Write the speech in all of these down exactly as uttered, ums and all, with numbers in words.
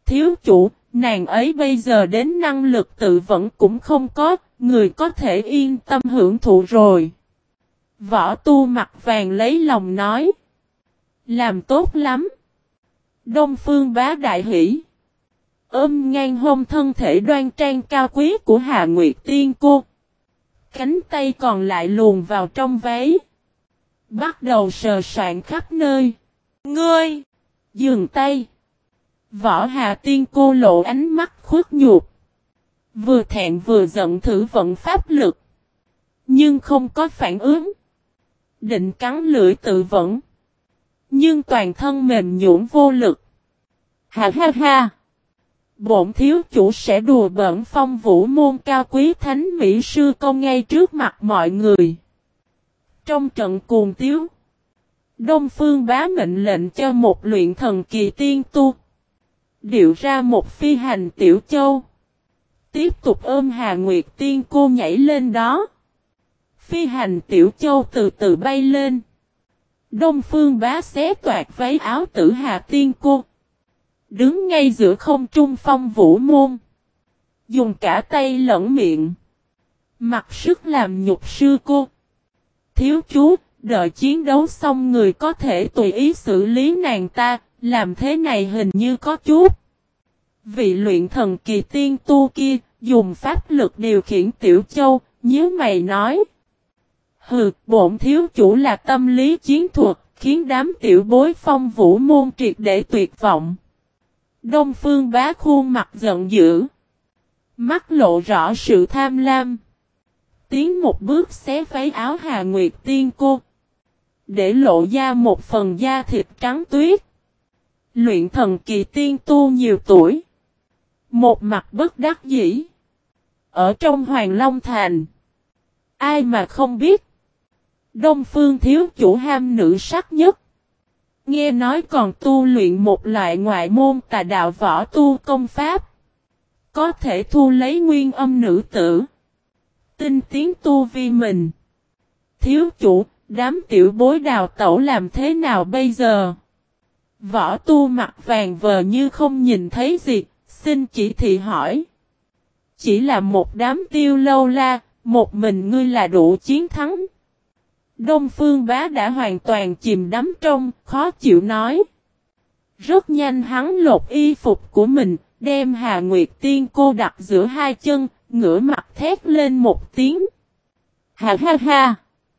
thiếu chủ, nàng ấy bây giờ đến năng lực tự vẫn cũng không có, người có thể yên tâm hưởng thụ rồi. Võ tu mặt vàng lấy lòng nói. Làm tốt lắm. Đông Phương Bá đại hỉ. Ôm ngang hông thân thể đoan trang cao quý của Hà Nguyệt Tiên cô. Cánh tay còn lại luồn vào trong váy. Bắt đầu sờ soạn khắp nơi. Ngươi! Dừng tay. Võ Hà Tiên cô lộ ánh mắt khuất nhục. Vừa thẹn vừa giận thử vận pháp lực. Nhưng không có phản ứng. Định cắn lưỡi tự vẫn. Nhưng toàn thân mềm nhũn vô lực. Ha ha ha! Bổn thiếu chủ sẽ đùa bỡn Phong Vũ môn cao quý thánh mỹ sư công ngay trước mặt mọi người. Trong trận cuồng tiếu, Đông Phương Bá mệnh lệnh cho một luyện thần kỳ tiên tu. Điệu ra một phi hành tiểu châu. Tiếp tục ôm Hà Nguyệt Tiên cô nhảy lên đó. Phi hành tiểu châu từ từ bay lên. Đông Phương Bá xé toạc váy áo tử Hà Tiên cô. Đứng ngay giữa không trung Phong Vũ môn. Dùng cả tay lẫn miệng. Mặc sức làm nhục sư cô. Thiếu chú, đợi chiến đấu xong người có thể tùy ý xử lý nàng ta. Làm thế này hình như có chút. Vị luyện thần kỳ tiên tu kia, dùng pháp lực điều khiển tiểu châu, nhớ mày nói. Hừ, bổn thiếu chủ là tâm lý chiến thuật, khiến đám tiểu bối Phong Vũ môn triệt để tuyệt vọng. Đông Phương Bá khuôn mặt giận dữ. Mắt lộ rõ sự tham lam. Tiến một bước xé váy áo Hà Nguyệt Tiên cô. Để lộ ra một phần da thịt trắng tuyết. Luyện thần kỳ tiên tu nhiều tuổi. Một mặt bất đắc dĩ. Ở trong Hoàng Long Thành. Ai mà không biết. Đông Phương thiếu chủ ham nữ sắc nhất. Nghe nói còn tu luyện một loại ngoại môn tà đạo võ tu công pháp. Có thể thu lấy nguyên âm nữ tử. Tinh tiến tu vi mình. Thiếu chủ, đám tiểu bối đào tẩu làm thế nào bây giờ? Võ tu mặt vàng vờ như không nhìn thấy gì, xin chỉ thị hỏi. Chỉ là một đám tiêu lâu la, một mình ngươi là đủ chiến thắng. Đông Phương Bá đã hoàn toàn chìm đắm trong, khó chịu nói. Rất nhanh hắn lột y phục của mình, đem Hà Nguyệt Tiên cô đặt giữa hai chân, ngửa mặt thét lên một tiếng. Ha ha ha!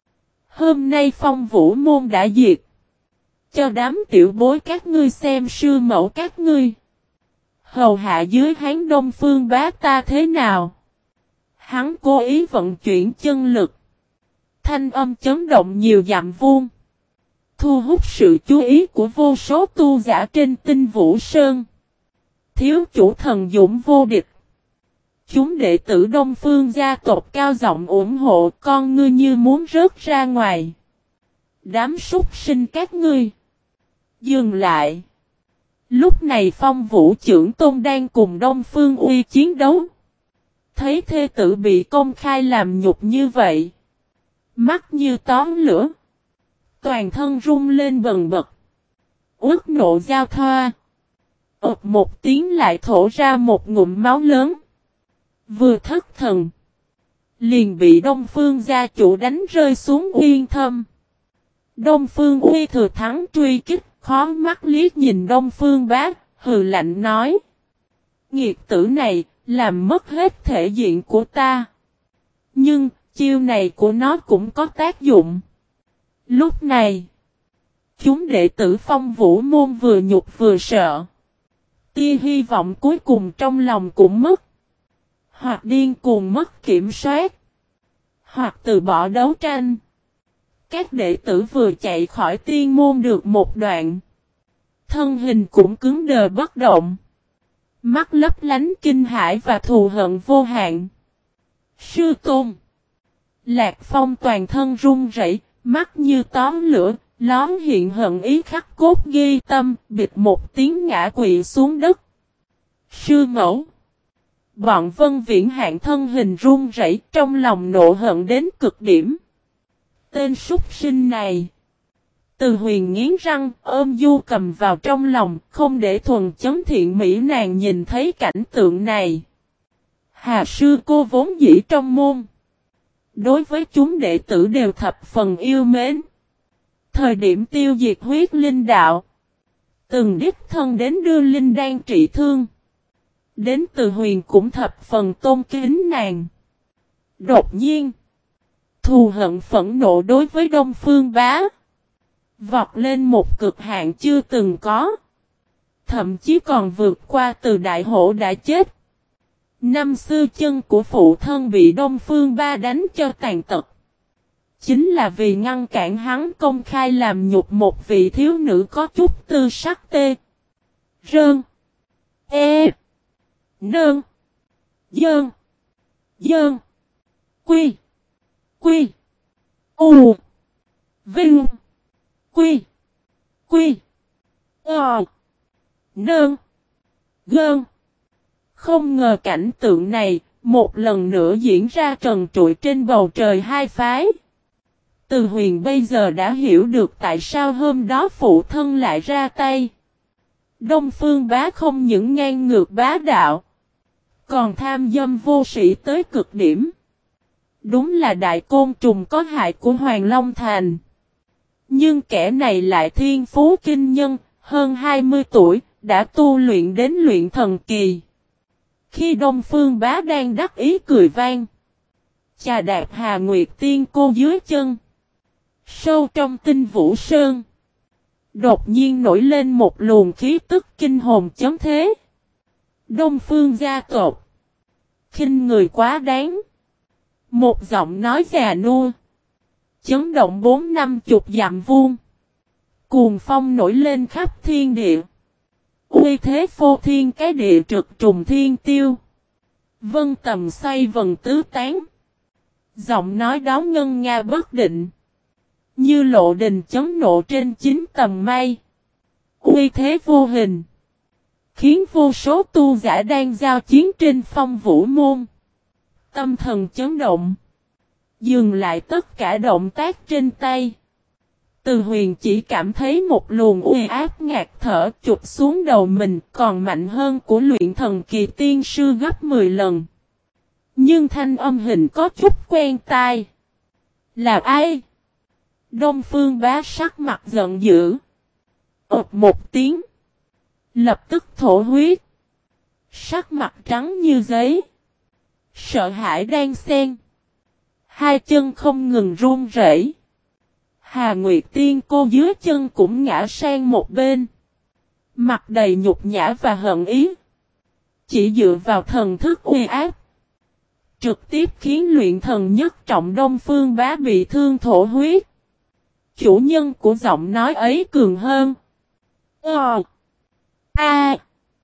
Hôm nay Phong Vũ môn đã diệt. Cho đám tiểu bối các ngươi xem sư mẫu các ngươi. Hầu hạ dưới hán Đông Phương Bá ta thế nào? Hắn cố ý vận chuyển chân lực. Thanh âm chấn động nhiều dặm vuông. Thu hút sự chú ý của vô số tu giả trên Tinh Vũ Sơn. Thiếu chủ thần dũng vô địch. Chúng đệ tử Đông Phương gia tộc cao giọng ủng hộ con ngươi như muốn rớt ra ngoài. Đám súc sinh các ngươi. Dừng lại. Lúc này Phong Vũ trưởng tôn đang cùng Đông Phương Uy chiến đấu. Thấy thê tử bị công khai làm nhục như vậy. Mắt như tóm lửa. Toàn thân rung lên bần bật. Uất nộ giao thoa. ực một tiếng lại thổ ra một ngụm máu lớn. Vừa thất thần. Liền bị Đông Phương gia chủ đánh rơi xuống uyên thâm. Đông Phương Uy thừa thắng truy kích. Khó mắt liếc nhìn Đông Phương Bá. Hừ lạnh nói. Nghiệt tử này. Làm mất hết thể diện của ta. Nhưng. Chiêu này của nó cũng có tác dụng. Lúc này. Chúng đệ tử Phong Vũ môn vừa nhục vừa sợ. Tia hy vọng cuối cùng trong lòng cũng mất. Hoặc điên cuồng mất kiểm soát. Hoặc từ bỏ đấu tranh. Các đệ tử vừa chạy khỏi tiên môn được một đoạn. Thân hình cũng cứng đờ bất động. Mắt lấp lánh kinh hãi và thù hận vô hạn. Sư tôn. Lạc Phong toàn thân run rẩy, mắt như tóm lửa, lón hiện hận ý khắc cốt ghi tâm, bịch một tiếng ngã quỵ xuống đất. Sư mẫu. Bọn Vân Viễn Hạn thân hình run rẩy, trong lòng nộ hận đến cực điểm. Tên súc sinh này. Từ Huyền nghiến răng, ôm Du Cầm vào trong lòng, không để Thuần Chấn Thiện Mỹ nàng nhìn thấy cảnh tượng này. Hà sư cô vốn dĩ trong môn. Đối với chúng đệ tử đều thập phần yêu mến. Thời điểm tiêu diệt huyết linh đạo. Từng đích thân đến đưa linh đan trị thương. Đến Từ Huyền cũng thập phần tôn kính nàng. Đột nhiên. Thù hận phẫn nộ đối với Đông Phương Bá. Vọt lên một cực hạn chưa từng có. Thậm chí còn vượt qua từ đại hổ đã chết. Năm xưa chân của phụ thân bị Đông Phương Ba đánh cho tàn tật. Chính là vì ngăn cản hắn công khai làm nhục một vị thiếu nữ có chút tư sắc tê. Rơn. E. Nơn. Dơn. Dơn. Quy. Quy. U. Vinh. Quy. Quy. Ờ. Nơn. Gơn. Không ngờ cảnh tượng này, một lần nữa diễn ra trần trụi trên bầu trời hai phái. Từ Huyền bây giờ đã hiểu được tại sao hôm đó phụ thân lại ra tay. Đông Phương Bá không những ngang ngược bá đạo, còn tham dâm vô sĩ tới cực điểm. Đúng là đại côn trùng có hại của Hoàng Long Thành. Nhưng kẻ này lại thiên phú kinh nhân, hơn hai mươi tuổi, đã tu luyện đến luyện thần kỳ. Khi Đông Phương Bá đang đắc ý cười vang, chà đạp Hà Nguyệt Tiên cô dưới chân. Sâu trong Tinh Vũ Sơn, đột nhiên nổi lên một luồng khí tức kinh hồn chấn thế. Đông Phương gia tộc, khinh người quá đáng. Một giọng nói già nua, chấn động bốn năm chục dặm vuông. Cuồng phong nổi lên khắp thiên địa. Uy thế phô thiên cái địa trực trùng thiên tiêu. Vân tầm xoay vần tứ tán. Giọng nói đó ngân nga bất định. Như lộ đình chấn nộ trên chín tầng mây. Uy thế vô hình. Khiến vô số tu giả đang giao chiến trên phong vũ môn. Tâm thần chấn động. Dừng lại tất cả động tác trên tay. Từ Huyền chỉ cảm thấy một luồng uy áp ngạt thở chụp xuống đầu mình còn mạnh hơn của luyện thần kỳ tiên sư gấp mười lần. Nhưng thanh âm hình có chút quen tai. Là ai? Đông Phương Bá sắc mặt giận dữ. ộp một tiếng. Lập tức thổ huyết. Sắc mặt trắng như giấy. Sợ hãi đang xen. Hai chân không ngừng run rẩy. Hà Nguyệt Tiên cô dưới chân cũng ngã sang một bên. Mặt đầy nhục nhã và hận ý. Chỉ dựa vào thần thức uy áp. Trực tiếp khiến luyện thần nhất trọng Đông Phương Bá bị thương thổ huyết. Chủ nhân của giọng nói ấy cường hơn. Ờ. A.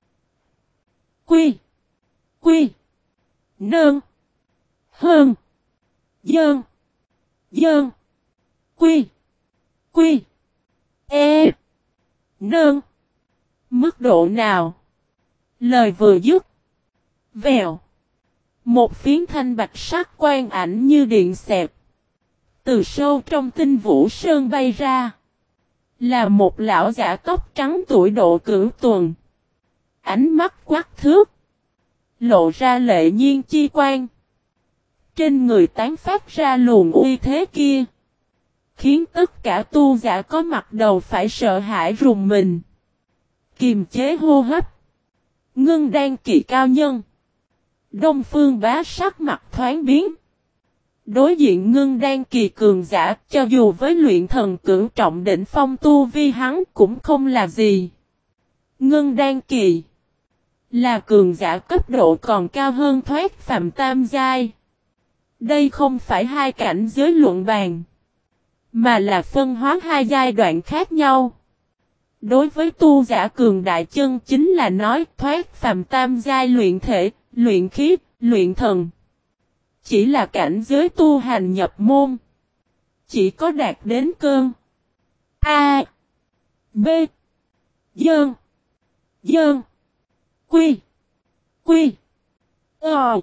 Quy. Quy. Nơn. Hơn. Dơn. Dơn. Quy. Quy. E. Nơn. Mức độ nào? Lời vừa dứt. Vèo. Một phiến thanh bạch sắc quang ảnh như điện xẹp. Từ sâu trong Tinh Vũ Sơn bay ra. Là một lão giả tóc trắng tuổi độ cửu tuần. Ánh mắt quắc thước. Lộ ra lệ nhiên chi quan. Trên người tán phát ra luồng uy thế kia. Khiến tất cả tu giả có mặt đầu phải sợ hãi rùng mình. Kiềm chế hô hấp. Ngưng đan kỳ cao nhân. Đông Phương Bá sắc mặt thoáng biến. Đối diện ngưng đan kỳ cường giả, cho dù với luyện thần cửu trọng đỉnh phong tu vi hắn cũng không là gì. Ngưng đan kỳ là cường giả cấp độ còn cao hơn thoát phàm tam giai. Đây không phải hai cảnh giới luận bàn, mà là phân hóa hai giai đoạn khác nhau. Đối với tu giả cường đại chân chính là nói thoát phàm tam giai luyện thể, luyện khí, luyện thần. Chỉ là cảnh giới tu hành nhập môn. Chỉ có đạt đến cơn A. B. Dơn. Dơn. Quy. Quy. Ờ.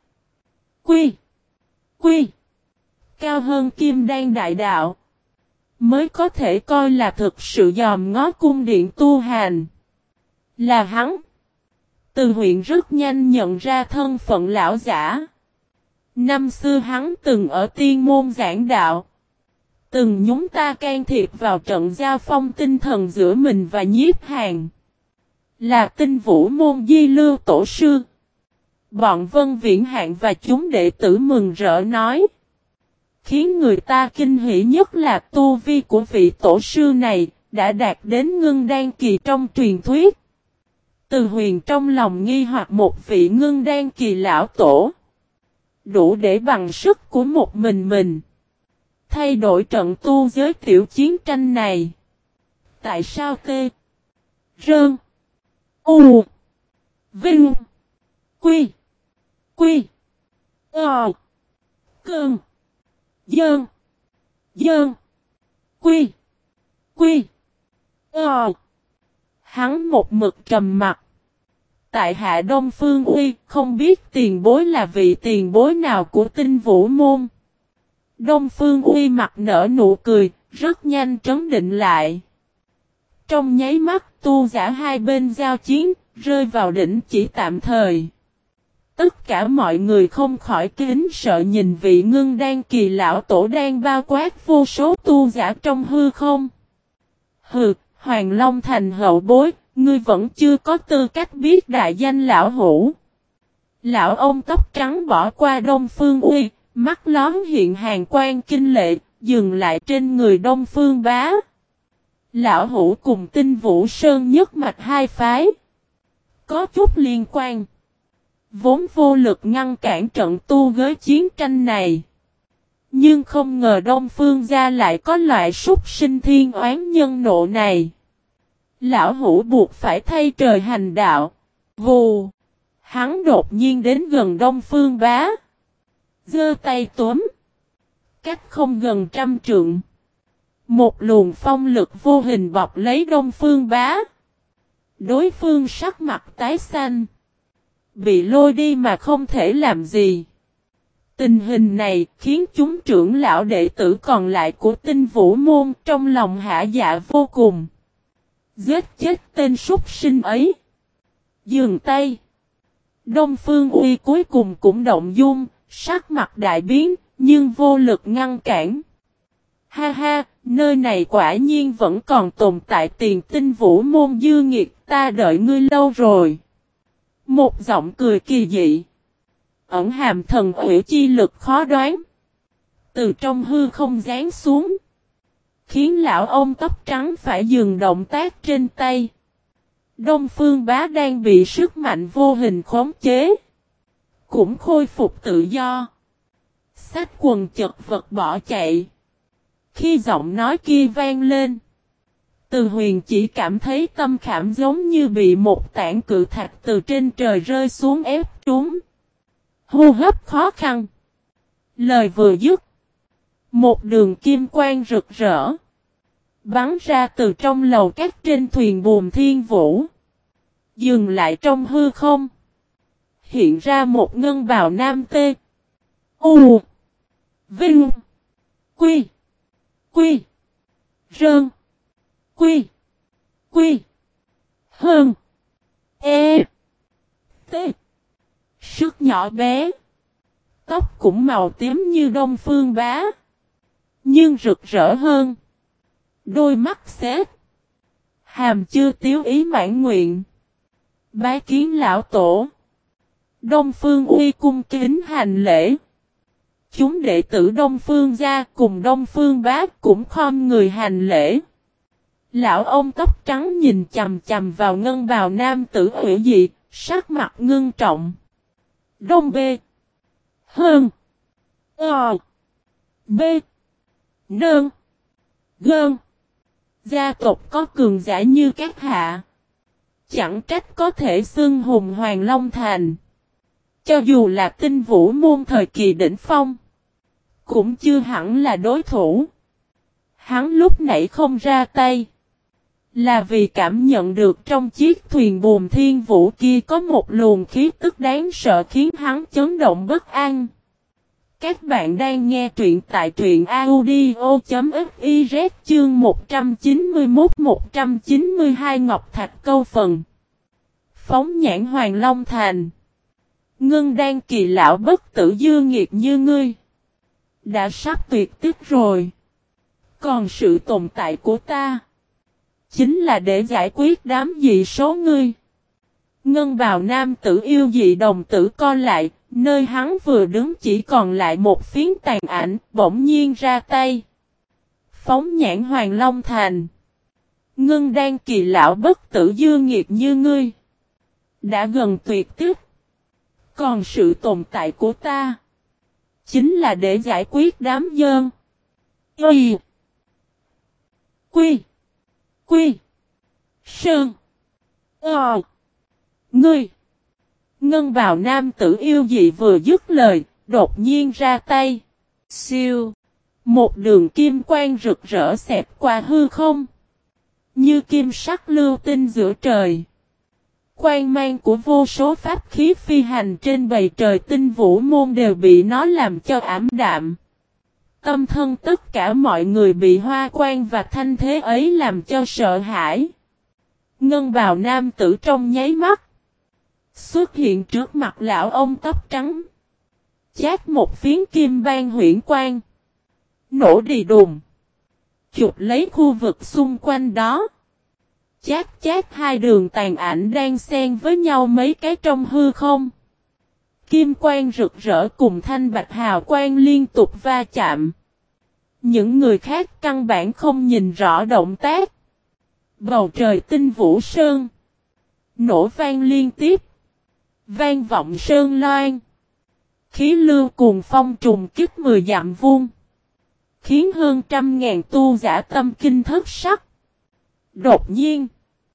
Quy. Quy. Cao hơn kim đan đại đạo. mới có thể coi là thực sự dòm ngó cung điện tu hành. Là hắn. Từ Huyền rất nhanh nhận ra thân phận lão giả. Năm xưa hắn từng ở tiên môn giảng đạo. Từng nhúng ta can thiệp vào trận giao phong tinh thần giữa mình và Nhiếp Hàn. Là Tinh Vũ môn Di Lưu tổ sư. Bọn Vân Viễn Hạng và chúng đệ tử mừng rỡ nói. Khiến người ta kinh hỉ nhất là tu vi của vị tổ sư này đã đạt đến ngưng đan kỳ trong truyền thuyết. Từ Huyền trong lòng nghi hoặc một vị ngưng đan kỳ lão tổ. Đủ để bằng sức của một mình mình. Thay đổi trận tu giới tiểu chiến tranh này. Tại sao tê? Rơn. U. Vinh. Quy. Quy. Ờ. Cơn. Dơn. Dơn. Quy. Quy. Ờ. Hắn một mực trầm mặt. Tại hạ Đông Phương Uy không biết tiền bối là vị tiền bối nào của Tinh Vũ môn. Đông Phương Uy mặt nở nụ cười, rất nhanh trấn định lại. Trong nháy mắt tu giả hai bên giao chiến, rơi vào đỉnh chỉ tạm thời. Tất cả mọi người không khỏi kính sợ nhìn vị ngưng đan kỳ lão tổ đang bao quát vô số tu giả trong hư không. Hừ, Hoàng Long Thành hậu bối, ngươi vẫn chưa có tư cách biết đại danh lão hủ. Lão ông tóc trắng bỏ qua Đông Phương Uy, mắt lóm hiện hàn quang kinh lệ, dừng lại trên người Đông Phương Bá. Lão hủ cùng Tinh Vũ Sơn nhất mạch hai phái. Có chút liên quan. Vốn vô lực ngăn cản trận tu với chiến tranh này. Nhưng không ngờ Đông Phương gia lại có loại súc sinh thiên oán nhân nộ này. Lão hủ buộc phải thay trời hành đạo. Vù. Hắn đột nhiên đến gần Đông Phương Bá. Giơ tay túm. Cách không gần trăm trượng. Một luồng phong lực vô hình bọc lấy Đông Phương Bá. Đối phương sắc mặt tái xanh. Bị lôi đi mà không thể làm gì. Tình hình này khiến chúng trưởng lão đệ tử còn lại của Tinh Vũ môn trong lòng hả dạ vô cùng. Giết chết tên súc sinh ấy. Dừng tay. Đông Phương Uy cuối cùng cũng động dung, sắc mặt đại biến, nhưng vô lực ngăn cản. Ha ha, nơi này quả nhiên vẫn còn tồn tại tiền Tinh Vũ môn dư nghiệt, ta đợi ngươi lâu rồi. Một giọng cười kỳ dị. Ẩn hàm thần ủy chi lực khó đoán. Từ trong hư không giáng xuống. Khiến lão ông tóc trắng phải dừng động tác trên tay. Đông Phương Bá đang bị sức mạnh vô hình khống chế. Cũng khôi phục tự do. Xách quần chật vật bỏ chạy. Khi giọng nói kia vang lên. Từ Huyền chỉ cảm thấy tâm khảm giống như bị một tảng cự thạch từ trên trời rơi xuống ép trúng. Hô hấp khó khăn. Lời vừa dứt. Một đường kim quang rực rỡ. Bắn ra từ trong lầu các trên thuyền buồm Thiên Vũ. Dừng lại trong hư không. Hiện ra một ngân bào nam tê. U. Vinh. Quy. Quy. Rơn. Quy. Quy. Hơn. E. T. Sức nhỏ bé. Tóc cũng màu tím như Đông Phương Bá. Nhưng rực rỡ hơn. Đôi mắt xếp. Hàm chưa tiếu ý mãn nguyện. Bái kiến lão tổ. Đông Phương Uy cung kính hành lễ. Chúng đệ tử Đông Phương gia cùng Đông Phương Bá cũng khom người hành lễ. Lão ông tóc trắng nhìn chầm chầm vào ngân bào nam tử hủy dị, sắc mặt ngưng trọng. Đông B. Hơn. Ờ. B. Nơn. Gơn. Gia tộc có cường giả như các hạ. Chẳng trách có thể xưng hùng Hoàng Long Thành. Cho dù là Tinh Vũ môn thời kỳ đỉnh phong. Cũng chưa hẳn là đối thủ. Hắn lúc nãy không ra tay. Là vì cảm nhận được trong chiếc thuyền buồm Thiên Vũ kia có một luồng khí tức đáng sợ khiến hắn chấn động bất an. Các bạn đang nghe truyện tại truyện audio.fiz chương một trăm chín mươi mốt một trăm chín mươi hai Ngọc Thạch câu phần. Phóng nhãn Hoàng Long Thành. Ngưng đan kỳ lão bất tử dư nghiệt như ngươi. Đã sắp tuyệt tích rồi. Còn sự tồn tại của ta. Chính là để giải quyết đám dị số ngươi. Ngân bào nam tử yêu dị đồng tử co lại. Nơi hắn vừa đứng chỉ còn lại một phiến tàn ảnh, bỗng nhiên ra tay. Phóng nhãn Hoàng Long Thành. Ngưng đan kỳ lão bất tử dư nghiệt như ngươi. Đã gần tuyệt tích. Còn sự tồn tại của ta. Chính là để giải quyết đám dơn. Y. Quy. Quy. Sơn. Ờ. Ngươi. Ngân bào nam tử yêu dị vừa dứt lời, đột nhiên ra tay. Siêu. Một đường kim quang rực rỡ xẹt qua hư không. Như kim sắc lưu tinh giữa trời. Quang mang của vô số pháp khí phi hành trên bầu trời tinh vũ môn đều bị nó làm cho ảm đạm. Tâm thân tất cả mọi người bị hoa quang và thanh thế ấy làm cho sợ hãi. Ngân bào nam tử trong nháy mắt. Xuất hiện trước mặt lão ông tóc trắng. Chát một phiến kim ban huyễn quang. Nổ đi đùng. Chụp lấy khu vực xung quanh đó. Chát chát hai đường tàn ảnh đang xen với nhau mấy cái trong hư không. Kim quang rực rỡ cùng thanh bạch hào quang liên tục va chạm. Những người khác căn bản không nhìn rõ động tác. Bầu trời tinh vũ sơn. Nổ vang liên tiếp. Vang vọng sơn loan. Khí lưu cuồng phong trùng kích mười dặm vuông. Khiến hơn trăm ngàn tu giả tâm kinh thất sắc. Đột nhiên.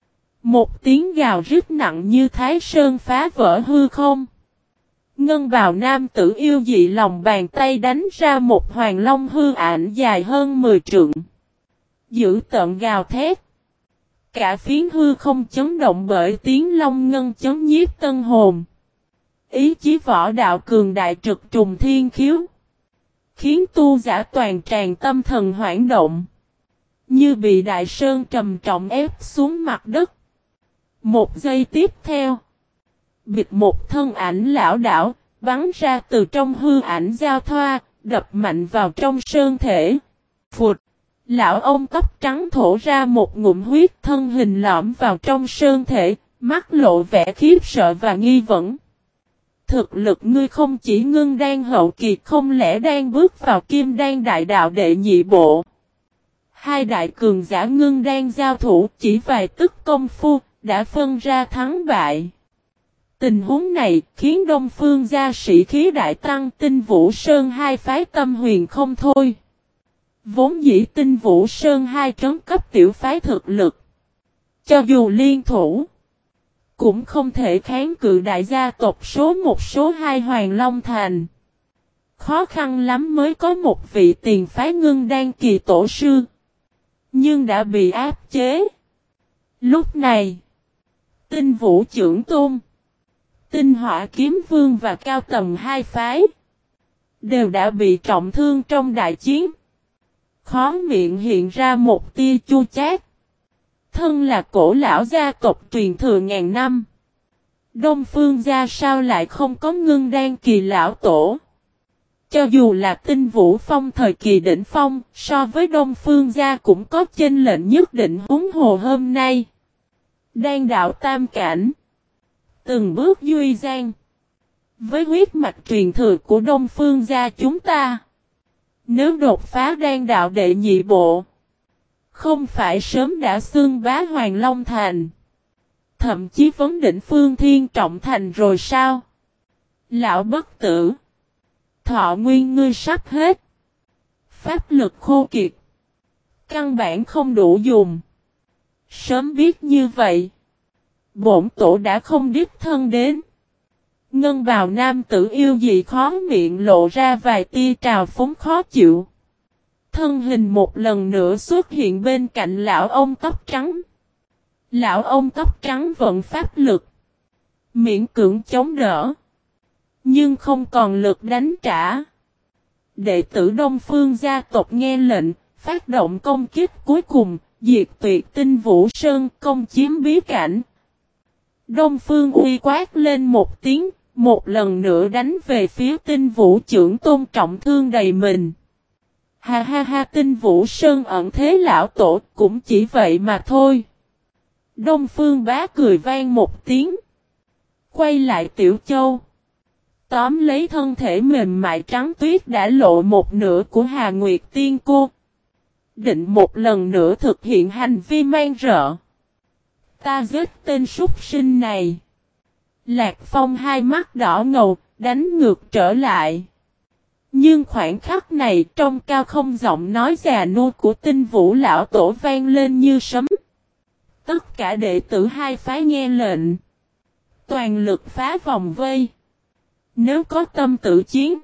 Một tiếng gào rít nặng như thái sơn phá vỡ hư không. Ngân bào nam tử yêu dị lòng bàn tay đánh ra một hoàng long hư ảnh dài hơn mười trượng. Giữ tợn gào thét. Cả phiến hư không chấn động bởi tiếng long ngân chấn nhiếp tân hồn. Ý chí võ đạo cường đại trực trùng thiên khiếu. Khiến tu giả toàn tràn tâm thần hoảng động. Như bị đại sơn trầm trọng ép xuống mặt đất. Một giây tiếp theo. Bịt một thân ảnh lão đảo, bắn ra từ trong hư ảnh giao thoa, đập mạnh vào trong sơn thể. Phụt! Lão ông tóc trắng thổ ra một ngụm huyết, thân hình lõm vào trong sơn thể, mắt lộ vẻ khiếp sợ và nghi vấn. Thực lực ngươi không chỉ ngưng đan hậu kỳ, không lẽ đang bước vào kim đan đại đạo đệ nhị bộ. Hai đại cường giả ngưng đan giao thủ chỉ vài tức công phu, đã phân ra thắng bại. Tình huống này khiến Đông Phương gia sĩ khí đại tăng, Tinh Vũ Sơn hai phái tâm huyền không thôi. Vốn dĩ Tinh Vũ Sơn hai trấn cấp tiểu phái thực lực. Cho dù liên thủ, cũng không thể kháng cự đại gia tộc số một số hai Hoàng Long Thành. Khó khăn lắm mới có một vị tiền phái ngưng đan kỳ tổ sư. Nhưng đã bị áp chế. Lúc này, Tinh Vũ Chưởng Tôn, Tinh Hỏa Kiếm Vương và Cao Tầm hai phái đều đã bị trọng thương trong đại chiến. Khó miệng hiện ra một tia chua chát. Thân là cổ lão gia tộc truyền thừa ngàn năm. Đông Phương gia sao lại không có ngưng đan kỳ lão tổ? Cho dù là Tinh Vũ Phong thời kỳ đỉnh phong, so với Đông Phương gia cũng có chênh lệch nhất định, huống hồ hôm nay. Đan đạo tam cảnh. Từng bước duy gian. Với huyết mạch truyền thừa của Đông Phương gia chúng ta. Nếu đột phá đan đạo đệ nhị bộ. Không phải sớm đã xưng bá Hoàng Long Thành. Thậm chí vấn đỉnh phương thiên trọng thành rồi sao? Lão bất tử. Thọ nguyên ngươi sắp hết. Pháp lực khô kiệt. Căn bản không đủ dùng. Sớm biết như vậy. Bổn tổ đã không đích thân đến. Ngân bào nam tử yêu dị khó miệng lộ ra vài tia trào phúng khó chịu. Thân hình một lần nữa xuất hiện bên cạnh lão ông tóc trắng. Lão ông tóc trắng vận pháp lực. Miễn cưỡng chống đỡ. Nhưng không còn lực đánh trả. Đệ tử Đông Phương gia tộc nghe lệnh, phát động công kích cuối cùng, diệt tuyệt Tinh Vũ Sơn, công chiếm bí cảnh. Đông Phương Uy quát lên một tiếng, một lần nữa đánh về phía Tinh Vũ trưởng tôn trọng thương đầy mình. Ha ha ha, Tinh Vũ Sơn ẩn thế lão tổ, cũng chỉ vậy mà thôi. Đông Phương Bá cười vang một tiếng. Quay lại Tiểu Châu. Tóm lấy thân thể mềm mại trắng tuyết đã lộ một nửa của Hà Nguyệt Tiên Cô. Định một lần nữa thực hiện hành vi man rợ. Ta giết tên súc sinh này. Lạc Phong hai mắt đỏ ngầu, đánh ngược trở lại. Nhưng khoảnh khắc này trong cao không giọng nói già nua của Tinh Vũ lão tổ vang lên như sấm. Tất cả đệ tử hai phái nghe lệnh. Toàn lực phá vòng vây. Nếu có tâm tự chiến.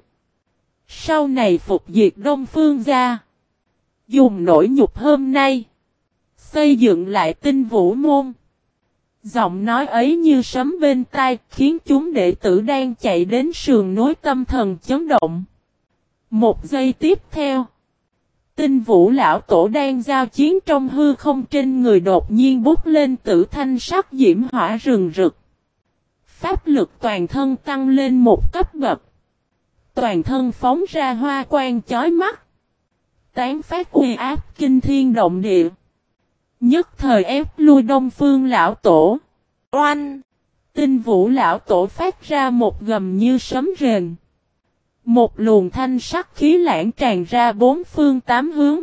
Sau này phục diệt Đông Phương gia. Dùng nỗi nhục hôm nay. Xây dựng lại Tinh Vũ môn. Giọng nói ấy như sấm bên tai khiến chúng đệ tử đang chạy đến sườn núi tâm thần chấn động. Một giây tiếp theo. Tinh Vũ lão tổ đang giao chiến trong hư không trên người đột nhiên bút lên tử thanh sắc diễm hỏa rừng rực. Pháp lực toàn thân tăng lên một cấp bậc. Toàn thân phóng ra hoa quang chói mắt. Tán phát uy áp kinh thiên động địa. Nhất thời ép lui Đông Phương lão tổ. Oanh! Tinh Vũ lão tổ phát ra một gầm như sấm rền. Một luồng thanh sắc khí lãng tràn ra bốn phương tám hướng.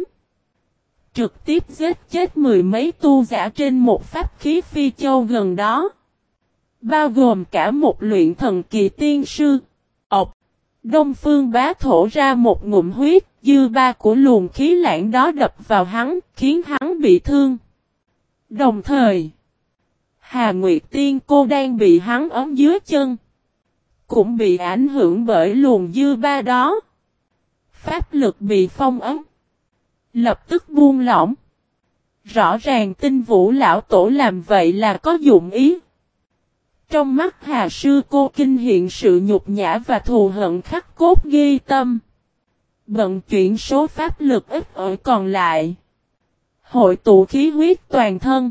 Trực tiếp giết chết mười mấy tu giả trên một pháp khí phi châu gần đó. Bao gồm cả một luyện thần kỳ tiên sư. Ộc! Đông Phương Bá thổ ra một ngụm huyết, dư ba của luồng khí lãng đó đập vào hắn, khiến hắn bị thương. Đồng thời, Hà Nguyệt Tiên Cô đang bị hắn ấm dưới chân. Cũng bị ảnh hưởng bởi luồng dư ba đó. Pháp lực bị phong ấm. Lập tức buông lỏng. Rõ ràng Tinh Vũ lão tổ làm vậy là có dụng ý. Trong mắt Hà sư cô kinh hiện sự nhục nhã và thù hận khắc cốt ghi tâm. Vận chuyển số pháp lực ít ỏi còn lại. Hội tụ khí huyết toàn thân.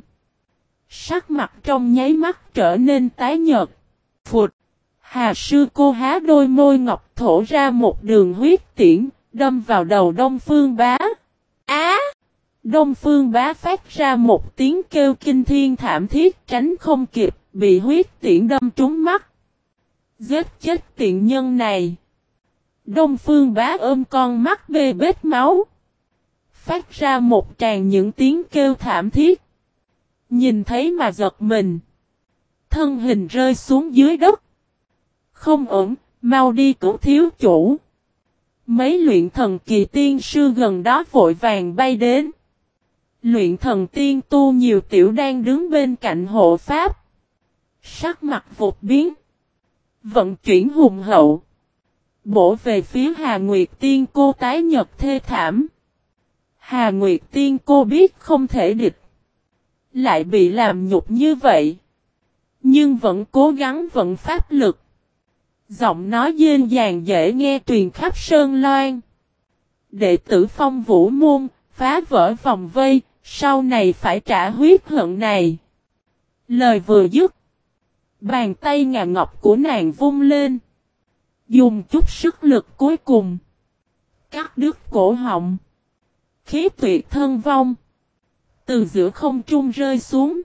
Sắc mặt trong nháy mắt trở nên tái nhợt. Phụt. Hà sư cô há đôi môi ngọc thổ ra một đường huyết tiễn, đâm vào đầu Đông Phương Bá. Á! Đông Phương Bá phát ra một tiếng kêu kinh thiên thảm thiết tránh không kịp, bị huyết tiễn đâm trúng mắt. Giết chết tiện nhân này. Đông Phương Bá ôm con mắt bê bết máu. Phát ra một tràng những tiếng kêu thảm thiết. Nhìn thấy mà giật mình. Thân hình rơi xuống dưới đất. Không ổn, mau đi cứu thiếu chủ. Mấy luyện thần kỳ tiên sư gần đó vội vàng bay đến. Luyện thần tiên tu nhiều tiểu đang đứng bên cạnh hộ pháp. Sắc mặt vụt biến. Vận chuyển hùng hậu. Bổ về phía Hà Nguyệt Tiên Cô tái nhật thê thảm. Hà Nguyệt Tiên Cô biết không thể địch. Lại bị làm nhục như vậy. Nhưng vẫn cố gắng vận pháp lực. Giọng nói dên dàng dễ nghe truyền khắp Sơn Loan. Đệ tử Phong Vũ Môn, phá vỡ vòng vây, sau này phải trả huyết hận này. Lời vừa dứt. Bàn tay ngà ngọc của nàng vung lên. Dùng chút sức lực cuối cùng. Cắt đứt cổ họng. Khí tuyệt thân vong. Từ giữa không trung rơi xuống.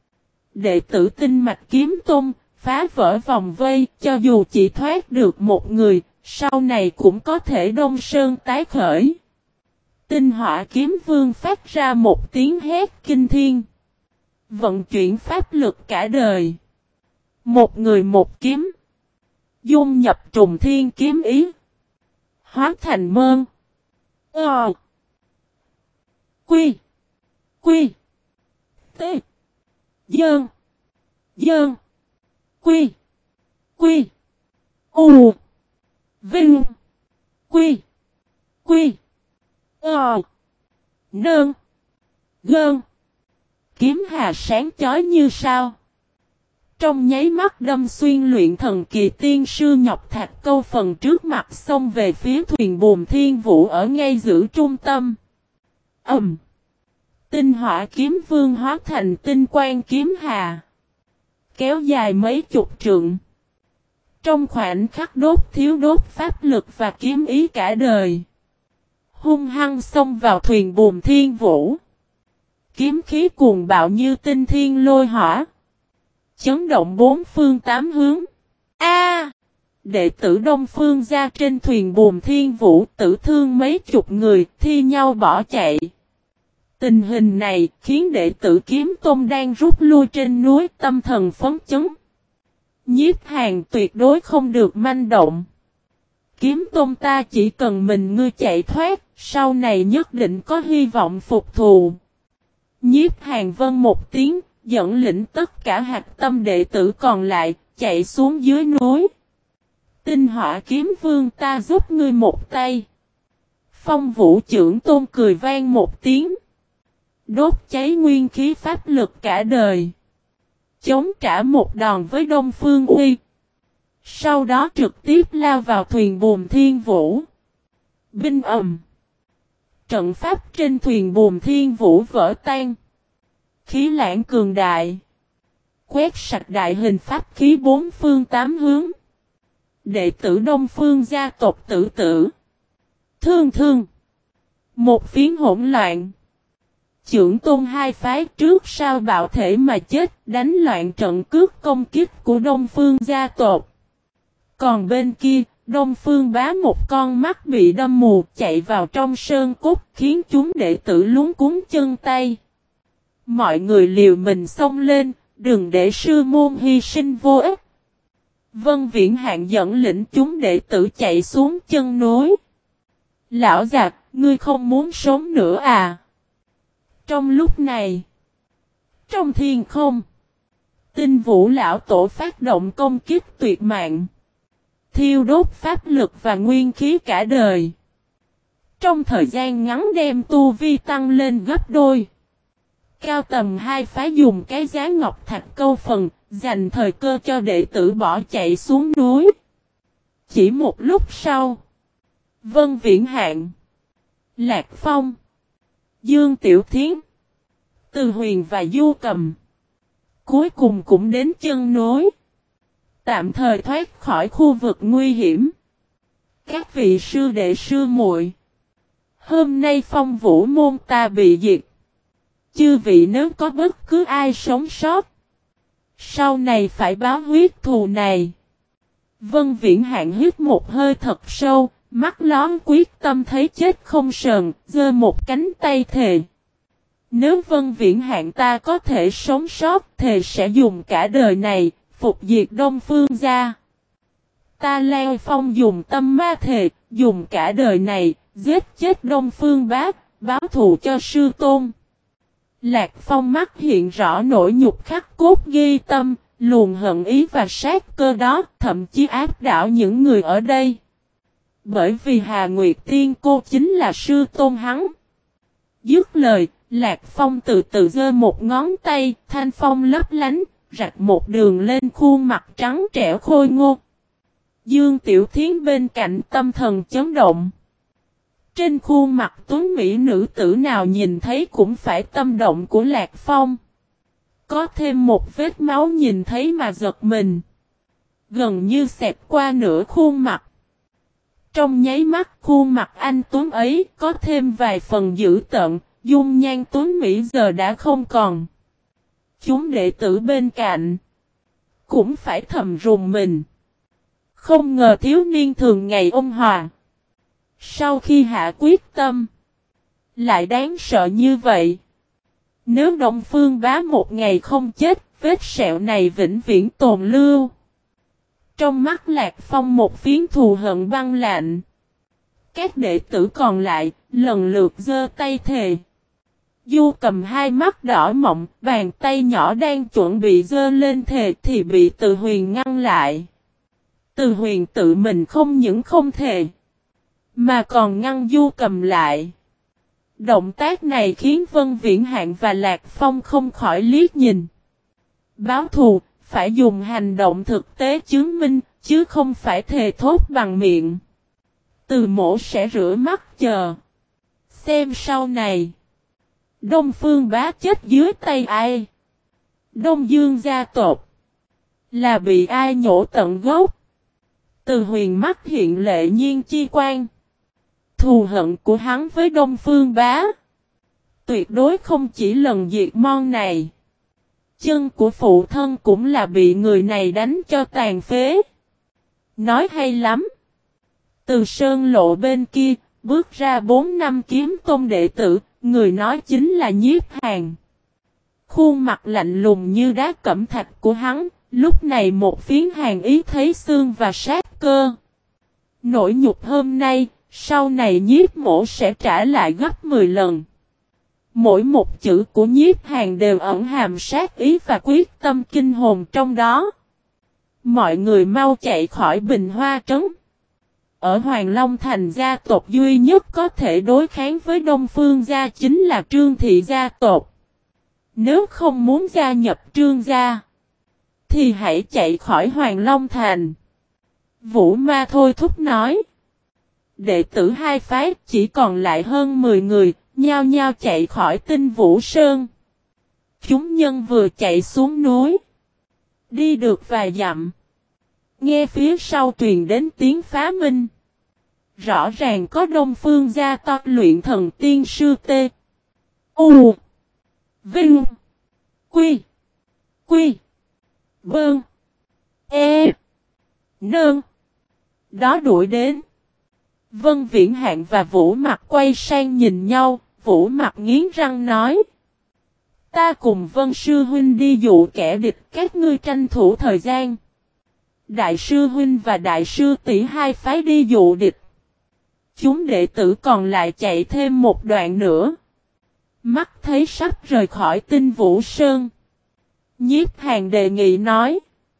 Đệ tử Tinh Mạch Kiếm Tôn, phá vỡ vòng vây, cho dù chỉ thoát được một người, sau này cũng có thể Đông Sơn tái khởi. Tinh Hỏa Kiếm Vương phát ra một tiếng hét kinh thiên. Vận chuyển pháp lực cả đời. Một người một kiếm. Dung nhập trùng thiên kiếm ý. Hóa thành mơn. Ờ. Quy. Quy. T. Dơn. Dơn. Quy. Quy. U. Vinh. Quy. Quy. Ờ. Nơn. Gơn. Kiếm hà sáng chói như sao. Trong nháy mắt đâm xuyên luyện thần kỳ tiên sư Ngọc Thạch Câu phần trước mặt xông về phía thuyền buồm thiên vũ ở ngay giữa trung tâm. Ầm! Um. Tinh hỏa kiếm vương hóa thành tinh quang kiếm hà. Kéo dài mấy chục trượng. Trong khoảnh khắc đốt thiếu đốt pháp lực và kiếm ý cả đời. Hung hăng xông vào thuyền buồm thiên vũ. Kiếm khí cuồng bạo như tinh thiên lôi hỏa. Chấn động bốn phương tám hướng. A! Đệ tử Đông Phương gia trên thuyền buồm thiên vũ tử thương mấy chục người thi nhau bỏ chạy. Tình hình này khiến đệ tử Kiếm Tôn đang rút lui trên núi tâm thần phấn chấn. Nhiếp Hàn tuyệt đối không được manh động. Kiếm Tôn ta chỉ cần mình ngươi chạy thoát, sau này nhất định có hy vọng phục thù. Nhiếp Hàn vân một tiếng, dẫn lĩnh tất cả hạt tâm đệ tử còn lại, chạy xuống dưới núi. Tinh hỏa kiếm vương ta giúp ngươi một tay. Phong Vũ trưởng tôn cười vang một tiếng. Đốt cháy nguyên khí pháp lực cả đời. Chống trả một đòn với Đông Phương Uy. Sau đó trực tiếp lao vào thuyền buồm thiên vũ. Binh ầm. Trận pháp trên thuyền buồm thiên vũ vỡ tan. Khí lãng cường đại. Quét sạch đại hình pháp khí bốn phương tám hướng. Đệ tử Đông Phương gia tộc Tử Tử. Thương Thương. Một phiến hỗn loạn. Trưởng tôn hai phái trước sau bạo thể mà chết, đánh loạn trận cướp công kích của Đông Phương gia tộc. Còn bên kia, Đông Phương bá một con mắt bị đâm mù chạy vào trong sơn cốt khiến chúng đệ tử luống cuống chân tay. Mọi người liều mình xông lên, đừng để sư môn hy sinh vô ích. Vân Viễn Hạn dẫn lĩnh chúng đệ tử chạy xuống chân núi. Lão giặc, ngươi không muốn sống nữa à? Trong lúc này, trong thiên không, Tinh Vũ lão tổ phát động công kích tuyệt mạng. Thiêu đốt pháp lực và nguyên khí cả đời. Trong thời gian ngắn đem tu vi tăng lên gấp đôi. Cao tầm hai phái dùng cái giá ngọc thạch câu phần, dành thời cơ cho đệ tử bỏ chạy xuống núi. Chỉ một lúc sau, Vân Viễn Hạn, Lạc Phong, Dương Tiểu Thiến, Từ Huyền và Du Cầm cuối cùng cũng đến chân núi. Tạm thời thoát khỏi khu vực nguy hiểm. Các vị sư đệ sư muội, hôm nay Phong Vũ môn ta bị diệt. Chư vị nếu có bất cứ ai sống sót, sau này phải báo huyết thù này. Vân Viễn Hạn hít một hơi thật sâu, mắt lón quyết tâm thấy chết không sờn, giơ một cánh tay thề. Nếu Vân Viễn Hạn ta có thể sống sót, thề sẽ dùng cả đời này phục diệt Đông Phương gia. Ta Leo Phong dùng tâm ma thề, dùng cả đời này giết chết Đông Phương bác, báo thù cho sư tôn. Lạc Phong mắt hiện rõ nỗi nhục khắc cốt ghi tâm, luồng hận ý và sát cơ đó, thậm chí áp đảo những người ở đây. Bởi vì Hà Nguyệt Tiên cô chính là sư tôn hắn. Dứt lời, Lạc Phong từ từ giơ một ngón tay, thanh phong lấp lánh, rạch một đường lên khuôn mặt trắng trẻo khôi ngô. Dương Tiểu Thiến bên cạnh tâm thần chấn động. Trên khuôn mặt tuấn mỹ nữ tử nào nhìn thấy cũng phải tâm động của Lạc Phong. Có thêm một vết máu nhìn thấy mà giật mình. Gần như xẹt qua nửa khuôn mặt. Trong nháy mắt khuôn mặt anh tuấn ấy có thêm vài phần dữ tợn, dung nhan tuấn mỹ giờ đã không còn. Chúng đệ tử bên cạnh cũng phải thầm rùng mình. Không ngờ thiếu niên thường ngày ôn hòa, sau khi hạ quyết tâm lại đáng sợ như vậy. Nếu Đông Phương bá một ngày không chết, vết sẹo này vĩnh viễn tồn lưu. Trong mắt Lạc Phong một phiến thù hận băng lạnh. Các đệ tử còn lại lần lượt giơ tay thề. Du Cầm hai mắt đỏ mọng, bàn tay nhỏ đang chuẩn bị giơ lên thề thì bị Từ Huyền ngăn lại. Từ Huyền tự mình không những không thề, mà còn ngăn Du Cầm lại. Động tác này khiến Vân Viễn Hạn và Lạc Phong không khỏi liếc nhìn. Báo thù, phải dùng hành động thực tế chứng minh, chứ không phải thề thốt bằng miệng. Từ Mỗ sẽ rửa mắt chờ. Xem sau này. Đông Phương Bá chết dưới tay ai? Đông Dương gia tộc. Là bị ai nhổ tận gốc? Từ Huyền mắt hiện lệ nhiên chi quan. Thù hận của hắn với Đông Phương Bá tuyệt đối không chỉ lần diệt môn này. Chân của phụ thân cũng là bị người này đánh cho tàn phế. Nói hay lắm. Từ sơn lộ bên kia, bước ra bốn năm kiếm tôn đệ tử, người nói chính là Nhiếp Hàn. Khuôn mặt lạnh lùng như đá cẩm thạch của hắn, lúc này một phiến hàn ý thấy xương và sát cơ. Nỗi nhục hôm nay, sau này Nhiếp Mỗ sẽ trả lại gấp mười lần. Mỗi một chữ của Nhiếp Hàn đều ẩn hàm sát ý và quyết tâm kinh hồn trong đó. Mọi người mau chạy khỏi Bình Hoa Trấn. Ở Hoàng Long Thành gia tộc duy nhất có thể đối kháng với Đông Phương gia chính là Trương Thị gia tộc. Nếu không muốn gia nhập Trương gia, thì hãy chạy khỏi Hoàng Long Thành. Vũ Ma thôi thúc nói. Đệ tử hai phái chỉ còn lại hơn mười người, nhao nhao chạy khỏi Tinh Vũ Sơn. Chúng nhân vừa chạy xuống núi. Đi được vài dặm. Nghe phía sau truyền đến tiếng phá minh. Rõ ràng có Đông Phương gia to luyện thần tiên sư tê. U. Vinh. Quy. Quy. Bơn. E. Nơn. Đó đuổi đến. Vân Viễn Hạn và Vũ Mặc quay sang nhìn nhau, Vũ Mặc nghiến răng nói. Ta cùng Vân Sư Huynh đi dụ kẻ địch, các ngươi tranh thủ thời gian. Đại sư Huynh và Đại sư tỷ hai phái đi dụ địch. Chúng đệ tử còn lại chạy thêm một đoạn nữa. Mắt thấy sắp rời khỏi Tinh Vũ Sơn. Nhiếp Hàn đề nghị nói.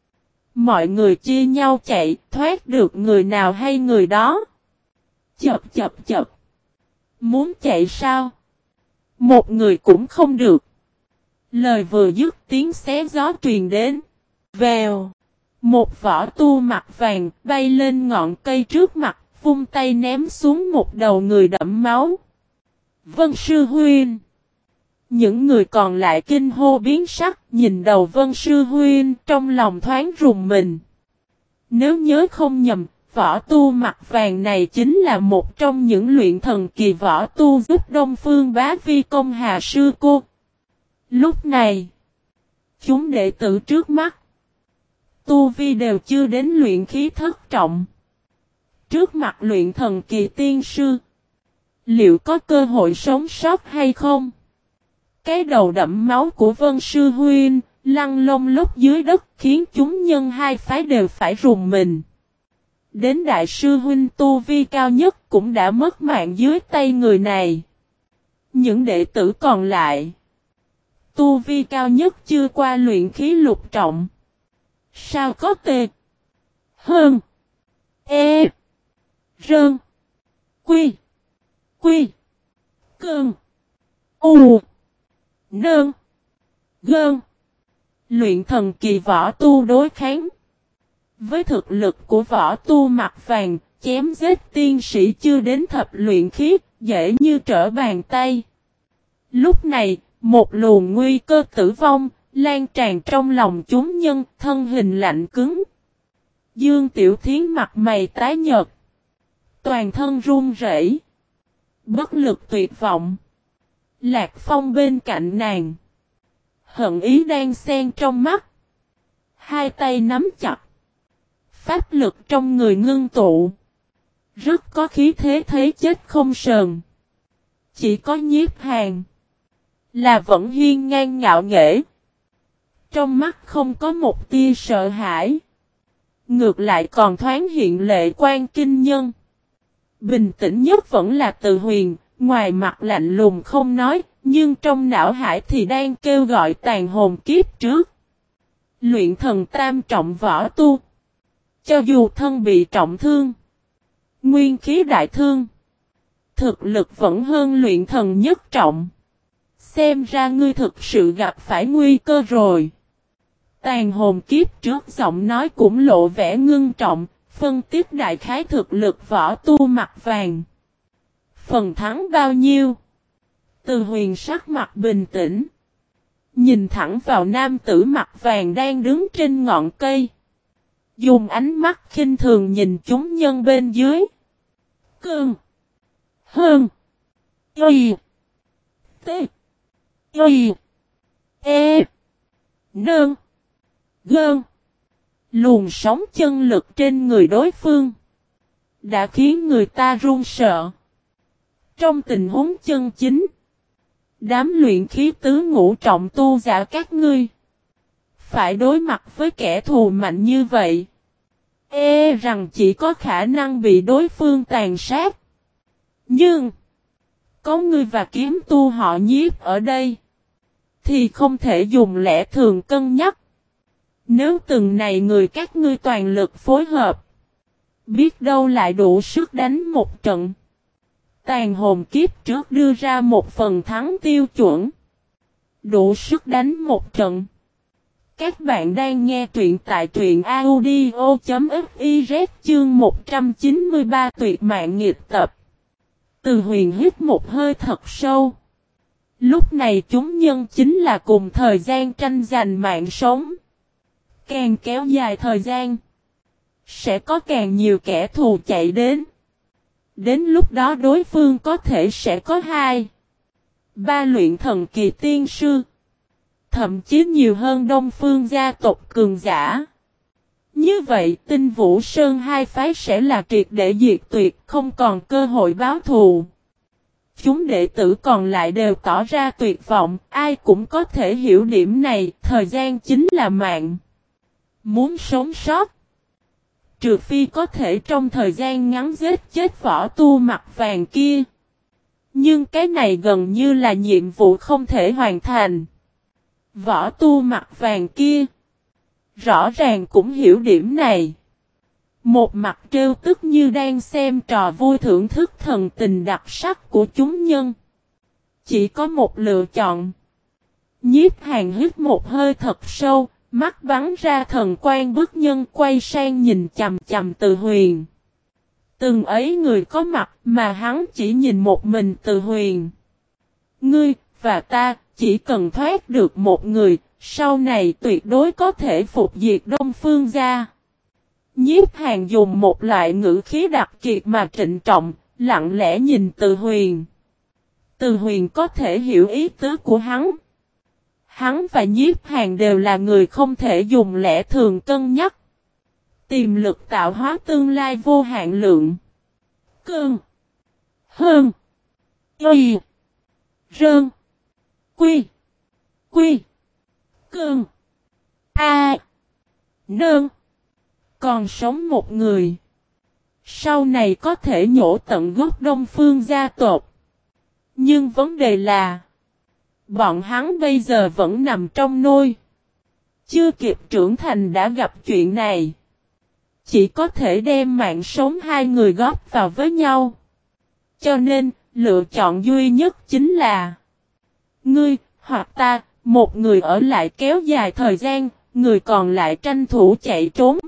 Mọi người chia nhau chạy, thoát được người nào hay người đó. Chập chập chập. Muốn chạy sao? Một người cũng không được. Lời vừa dứt tiếng xé gió truyền đến. Vèo. Một võ tu mặt vàng bay lên ngọn cây trước mặt, vung tay ném xuống một đầu người đẫm máu. Vân Sư Huynh. Những người còn lại kinh hô biến sắc, nhìn đầu Vân Sư Huynh trong lòng thoáng rùng mình. Nếu nhớ không nhầm, võ tu mặt vàng này chính là một trong những luyện thần kỳ võ tu giúp Đông Phương Bá vi công Hà Sư Cô. Lúc này, chúng đệ tử trước mắt, tu vi đều chưa đến luyện khí thất trọng. Trước mặt luyện thần kỳ tiên sư, liệu có cơ hội sống sót hay không? Cái đầu đẫm máu của Vân Sư Huynh lăn lông lốc dưới đất khiến chúng nhân hai phái đều phải rùng mình. Đến Đại sư Huynh tu vi cao nhất cũng đã mất mạng dưới tay người này. Những đệ tử còn lại, tu vi cao nhất chưa qua luyện khí lục trọng. Sao có tê? Hơn. E. Rơn. Quy. Quy. Cơn. U. Nơn. Gơn. Luyện thần kỳ võ tu đối kháng. Với thực lực của võ tu mặt vàng, chém giết tiên sĩ chưa đến thập luyện khí, dễ như trở bàn tay. Lúc này, một luồng nguy cơ tử vong, lan tràn trong lòng chúng nhân, thân hình lạnh cứng. Dương Tiểu Thiến mặt mày tái nhợt. Toàn thân run rẩy. Bất lực tuyệt vọng. Lạc Phong bên cạnh nàng. Hận ý đang xen trong mắt. Hai tay nắm chặt. Pháp lực trong người ngưng tụ. Rất có khí thế thấy chết không sờn. Chỉ có Nhiếp Hàn là vẫn hiên ngang ngạo nghễ. Trong mắt không có một tia sợ hãi. Ngược lại còn thoáng hiện lệ quan kinh nhân. Bình tĩnh nhất vẫn là Từ Huyền, ngoài mặt lạnh lùng không nói, nhưng trong não hải thì đang kêu gọi tàn hồn kiếp trước. Luyện thần tam trọng võ tu. Cho dù thân bị trọng thương, nguyên khí đại thương, thực lực vẫn hơn luyện thần nhất trọng. Xem ra ngươi thực sự gặp phải nguy cơ rồi. Tàn hồn kiếp trước giọng nói cũng lộ vẻ ngưng trọng, phân tích đại khái thực lực võ tu mặt vàng. Phần thắng bao nhiêu? Từ Huyền sắc mặt bình tĩnh. Nhìn thẳng vào nam tử mặt vàng đang đứng trên ngọn cây. Dùng ánh mắt khinh thường nhìn chúng nhân bên dưới. Cương. Hơn. Y. T. Y. E. Nương. Gơn. Luồng sóng chân lực trên người đối phương đã khiến người ta run sợ. Trong tình huống chân chính, đám luyện khí tứ ngũ trọng tu giả các ngươi phải đối mặt với kẻ thù mạnh như vậy, e rằng chỉ có khả năng bị đối phương tàn sát. Nhưng có ngươi và kiếm tu họ Nhiếp ở đây thì không thể dùng lẽ thường cân nhắc. Nếu từng này người các ngươi toàn lực phối hợp, biết đâu lại đủ sức đánh một trận. Tàn hồn kiếp trước đưa ra một phần thắng tiêu chuẩn. Đủ sức đánh một trận. Các bạn đang nghe truyện tại truyện audio.fiz chương một trăm chín mươi ba tuyệt mạng nghịch tập. Từ Huyền hít một hơi thật sâu. Lúc này chúng nhân chính là cùng thời gian tranh giành mạng sống. Càng kéo dài thời gian, sẽ có càng nhiều kẻ thù chạy đến. Đến lúc đó đối phương có thể sẽ có hai, ba luyện thần kỳ tiên sư. Thậm chí nhiều hơn Đông Phương gia tộc cường giả. Như vậy Tinh Vũ Sơn hai phái sẽ là triệt để diệt tuyệt, không còn cơ hội báo thù. Chúng đệ tử còn lại đều tỏ ra tuyệt vọng, ai cũng có thể hiểu điểm này, thời gian chính là mạng. Muốn sống sót, trừ phi có thể trong thời gian ngắn giết chết võ tu mặt vàng kia. Nhưng cái này gần như là nhiệm vụ không thể hoàn thành. Võ tu mặt vàng kia rõ ràng cũng hiểu điểm này. Một mặt trêu tức như đang xem trò vui thưởng thức thần tình đặc sắc của chúng nhân. Chỉ có một lựa chọn. Nhiếp Hàn hít một hơi thật sâu, mắt bắn ra thần quan bức nhân quay sang nhìn chầm chầm Từ Huyền. Từng ấy người có mặt mà hắn chỉ nhìn một mình Từ Huyền. Ngươi và ta chỉ cần thoát được một người, sau này tuyệt đối có thể phục diệt Đông Phương gia. Nhiếp Hàn dùng một loại ngữ khí đặc kiệt mà trịnh trọng, lặng lẽ nhìn Từ Huyền. Từ Huyền có thể hiểu ý tứ của hắn. Hắn và Nhiếp Hàn đều là người không thể dùng lẽ thường cân nhắc. Tiềm lực tạo hóa tương lai vô hạn lượng. Cương. Hơn. Y. Rơn. Quy. Quy. Cương. A. Nương. Còn sống một người. Sau này có thể nhổ tận gốc Đông Phương gia tộc. Nhưng vấn đề là bọn hắn bây giờ vẫn nằm trong nôi. Chưa kịp trưởng thành đã gặp chuyện này. Chỉ có thể đem mạng sống hai người góp vào với nhau. Cho nên, lựa chọn duy nhất chính là ngươi hoặc ta, một người ở lại kéo dài thời gian, người còn lại tranh thủ chạy trốn.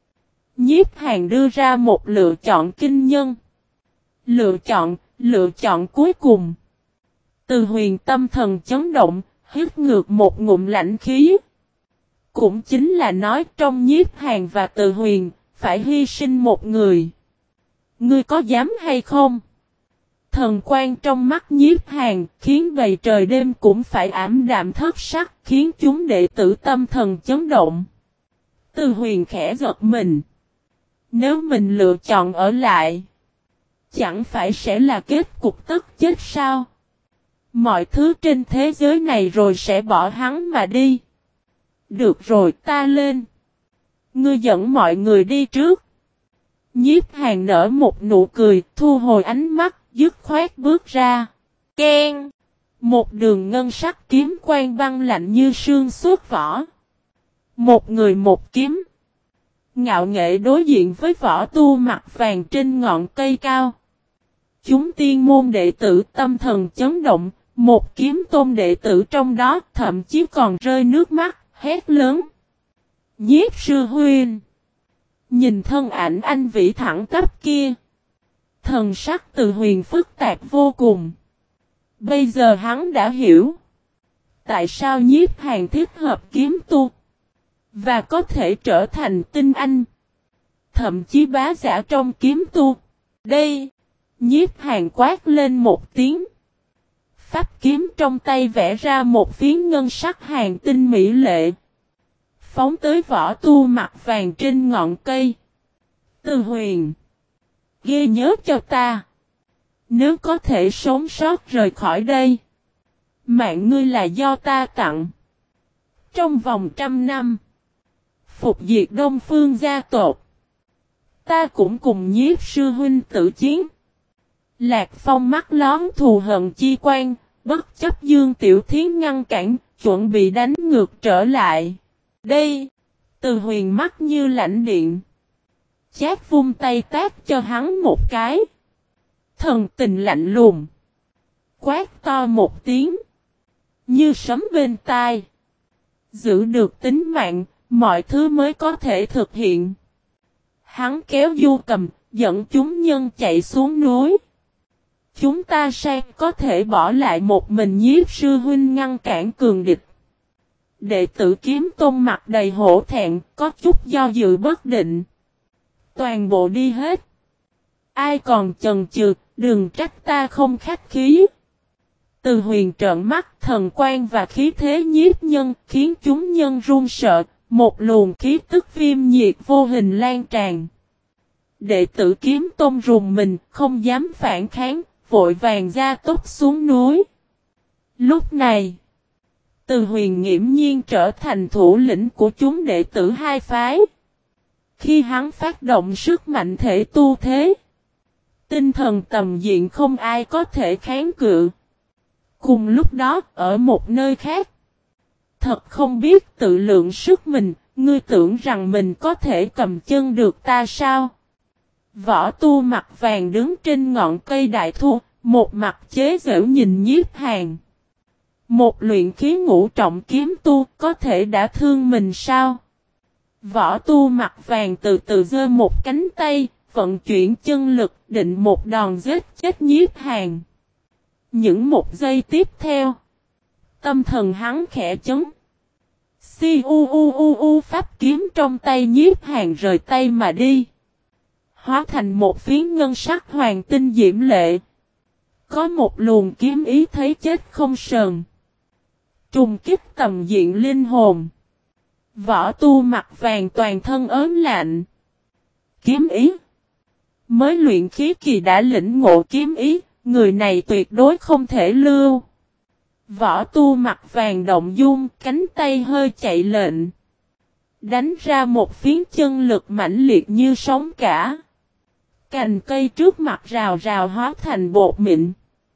Nhiếp Hàn đưa ra một lựa chọn kinh nhân. Lựa chọn, lựa chọn cuối cùng. Từ Huyền tâm thần chấn động, hít ngược một ngụm lãnh khí. Cũng chính là nói trong Nhiếp Hàn và Từ Huyền, phải hy sinh một người. Ngươi có dám hay không? Thần quan trong mắt Nhiếp Hàn khiến bầy trời đêm cũng phải ảm đạm thất sắc, khiến chúng đệ tử tâm thần chấn động. Từ Huyền khẽ giật mình. Nếu mình lựa chọn ở lại, chẳng phải sẽ là kết cục tức chết sao? Mọi thứ trên thế giới này rồi sẽ bỏ hắn mà đi. Được rồi, ta lên. Ngươi dẫn mọi người đi trước. Nhiếp Hàn nở một nụ cười, thu hồi ánh mắt, dứt khoát bước ra. Keng! Một đường ngân sắc kiếm quang băng lạnh như sương xuất vỏ. Một người một kiếm. Ngạo nghệ đối diện với võ tu mặt vàng trên ngọn cây cao. Chúng tiên môn đệ tử tâm thần chấn động, một kiếm tôn đệ tử trong đó thậm chí còn rơi nước mắt, hét lớn. Nhiếp sư huynh. Nhìn thân ảnh anh vĩ thẳng tắp kia. Thần sắc Từ Huyền phức tạp vô cùng. Bây giờ hắn đã hiểu. Tại sao Nhiếp Hàn thích hợp kiếm tu. Và có thể trở thành tinh anh. Thậm chí bá giả trong kiếm tu. Đây. Nhiếp Hàn quát lên một tiếng. Pháp kiếm trong tay vẽ ra một phiến ngân sắc hàng tinh mỹ lệ. Phóng tới Võ Tu mặt vàng trên ngọn cây. Từ Huyền. Ghi nhớ cho ta. Nếu có thể sống sót rời khỏi đây. Mạng ngươi là do ta tặng. Trong vòng trăm năm. Phục diệt Đông Phương gia tộc. Ta cũng cùng Nhiếp sư huynh tử chiến. Lạc Phong mắt lón thù hận chi quan. Bất chấp Dương Tiểu Thiến ngăn cản. Chuẩn bị đánh ngược trở lại. Đây. Từ Huyền mắt như lãnh điện. Chát vung tay tác cho hắn một cái. Thần tình lạnh lùng. Quát to một tiếng. Như sấm bên tai. Giữ được tính mạng. Mọi thứ mới có thể thực hiện. Hắn kéo Du Cầm. Dẫn chúng nhân chạy xuống núi. Chúng ta sang có thể bỏ lại một mình Nhiếp sư huynh ngăn cản cường địch. Đệ tử Kiếm Tôn mặt đầy hổ thẹn. Có chút do dự bất định. Toàn bộ đi hết. Ai còn chần chừ, đừng trách ta không khách khí. Từ Huyền trợn mắt, thần quan và khí thế nhiếp nhân, khiến chúng nhân run sợ, một luồng khí tức viêm nhiệt vô hình lan tràn. Đệ tử Kiếm Tôn rùng mình, không dám phản kháng, vội vàng gia tốc xuống núi. Lúc này, Từ Huyền nghiễm nhiên trở thành thủ lĩnh của chúng đệ tử hai phái. Khi hắn phát động sức mạnh thể tu thế, tinh thần tầm diện không ai có thể kháng cự. Cùng lúc đó, ở một nơi khác, thật không biết tự lượng sức mình, ngươi tưởng rằng mình có thể cầm chân được ta sao? Võ Tu mặt vàng đứng trên ngọn cây đại thụ, một mặt chế giễu nhìn Nhiếp Hàn. Một luyện khí ngũ trọng kiếm tu có thể đã thương mình sao? Võ Tu mặt vàng từ từ giơ một cánh tay, vận chuyển chân lực định một đòn giết chết Nhiếp Hàn. Những một giây tiếp theo, tâm thần hắn khẽ chấn. Si u u u u pháp kiếm trong tay Nhiếp Hàn rời tay mà đi. Hóa thành một phiến ngân sắc hoàng tinh diễm lệ. Có một luồng kiếm ý thấy chết không sờn. Trùng kích tầm diện linh hồn. Võ Tu mặt vàng toàn thân ớn lạnh. Kiếm ý. Mới luyện khí kỳ đã lĩnh ngộ kiếm ý. Người này tuyệt đối không thể lưu. Võ Tu mặt vàng động dung. Cánh tay hơi chạy lệnh. Đánh ra một phiến chân lực mãnh liệt như sóng cả. Cành cây trước mặt rào rào hóa thành bột mịn.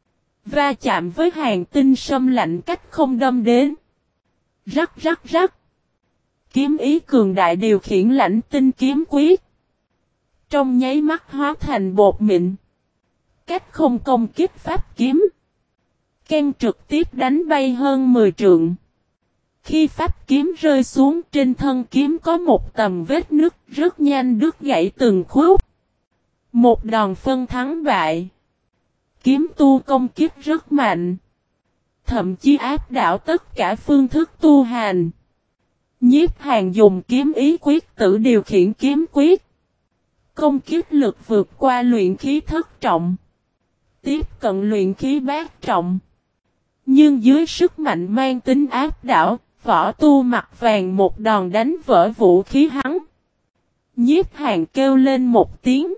Va chạm với hàng tinh sâm lạnh cách không đâm đến. Rắc rắc rắc. Kiếm ý cường đại điều khiển lãnh tinh kiếm quyết. Trong nháy mắt hóa thành bột mịn. Cách không công kích pháp kiếm. Ken trực tiếp đánh bay hơn mười trượng. Khi pháp kiếm rơi xuống trên thân kiếm có một tầm vết nứt rất nhanh đứt gãy từng khúc. Một đòn phân thắng bại. Kiếm tu công kích rất mạnh. Thậm chí áp đảo tất cả phương thức tu hành. Nhiếp Hàn dùng kiếm ý quyết tử điều khiển kiếm quyết. Công kích lực vượt qua luyện khí thất trọng. Tiếp cận luyện khí bát trọng. Nhưng dưới sức mạnh mang tính áp đảo, Võ Tu mặt vàng một đòn đánh vỡ vũ khí hắn. Nhiếp Hàn kêu lên một tiếng.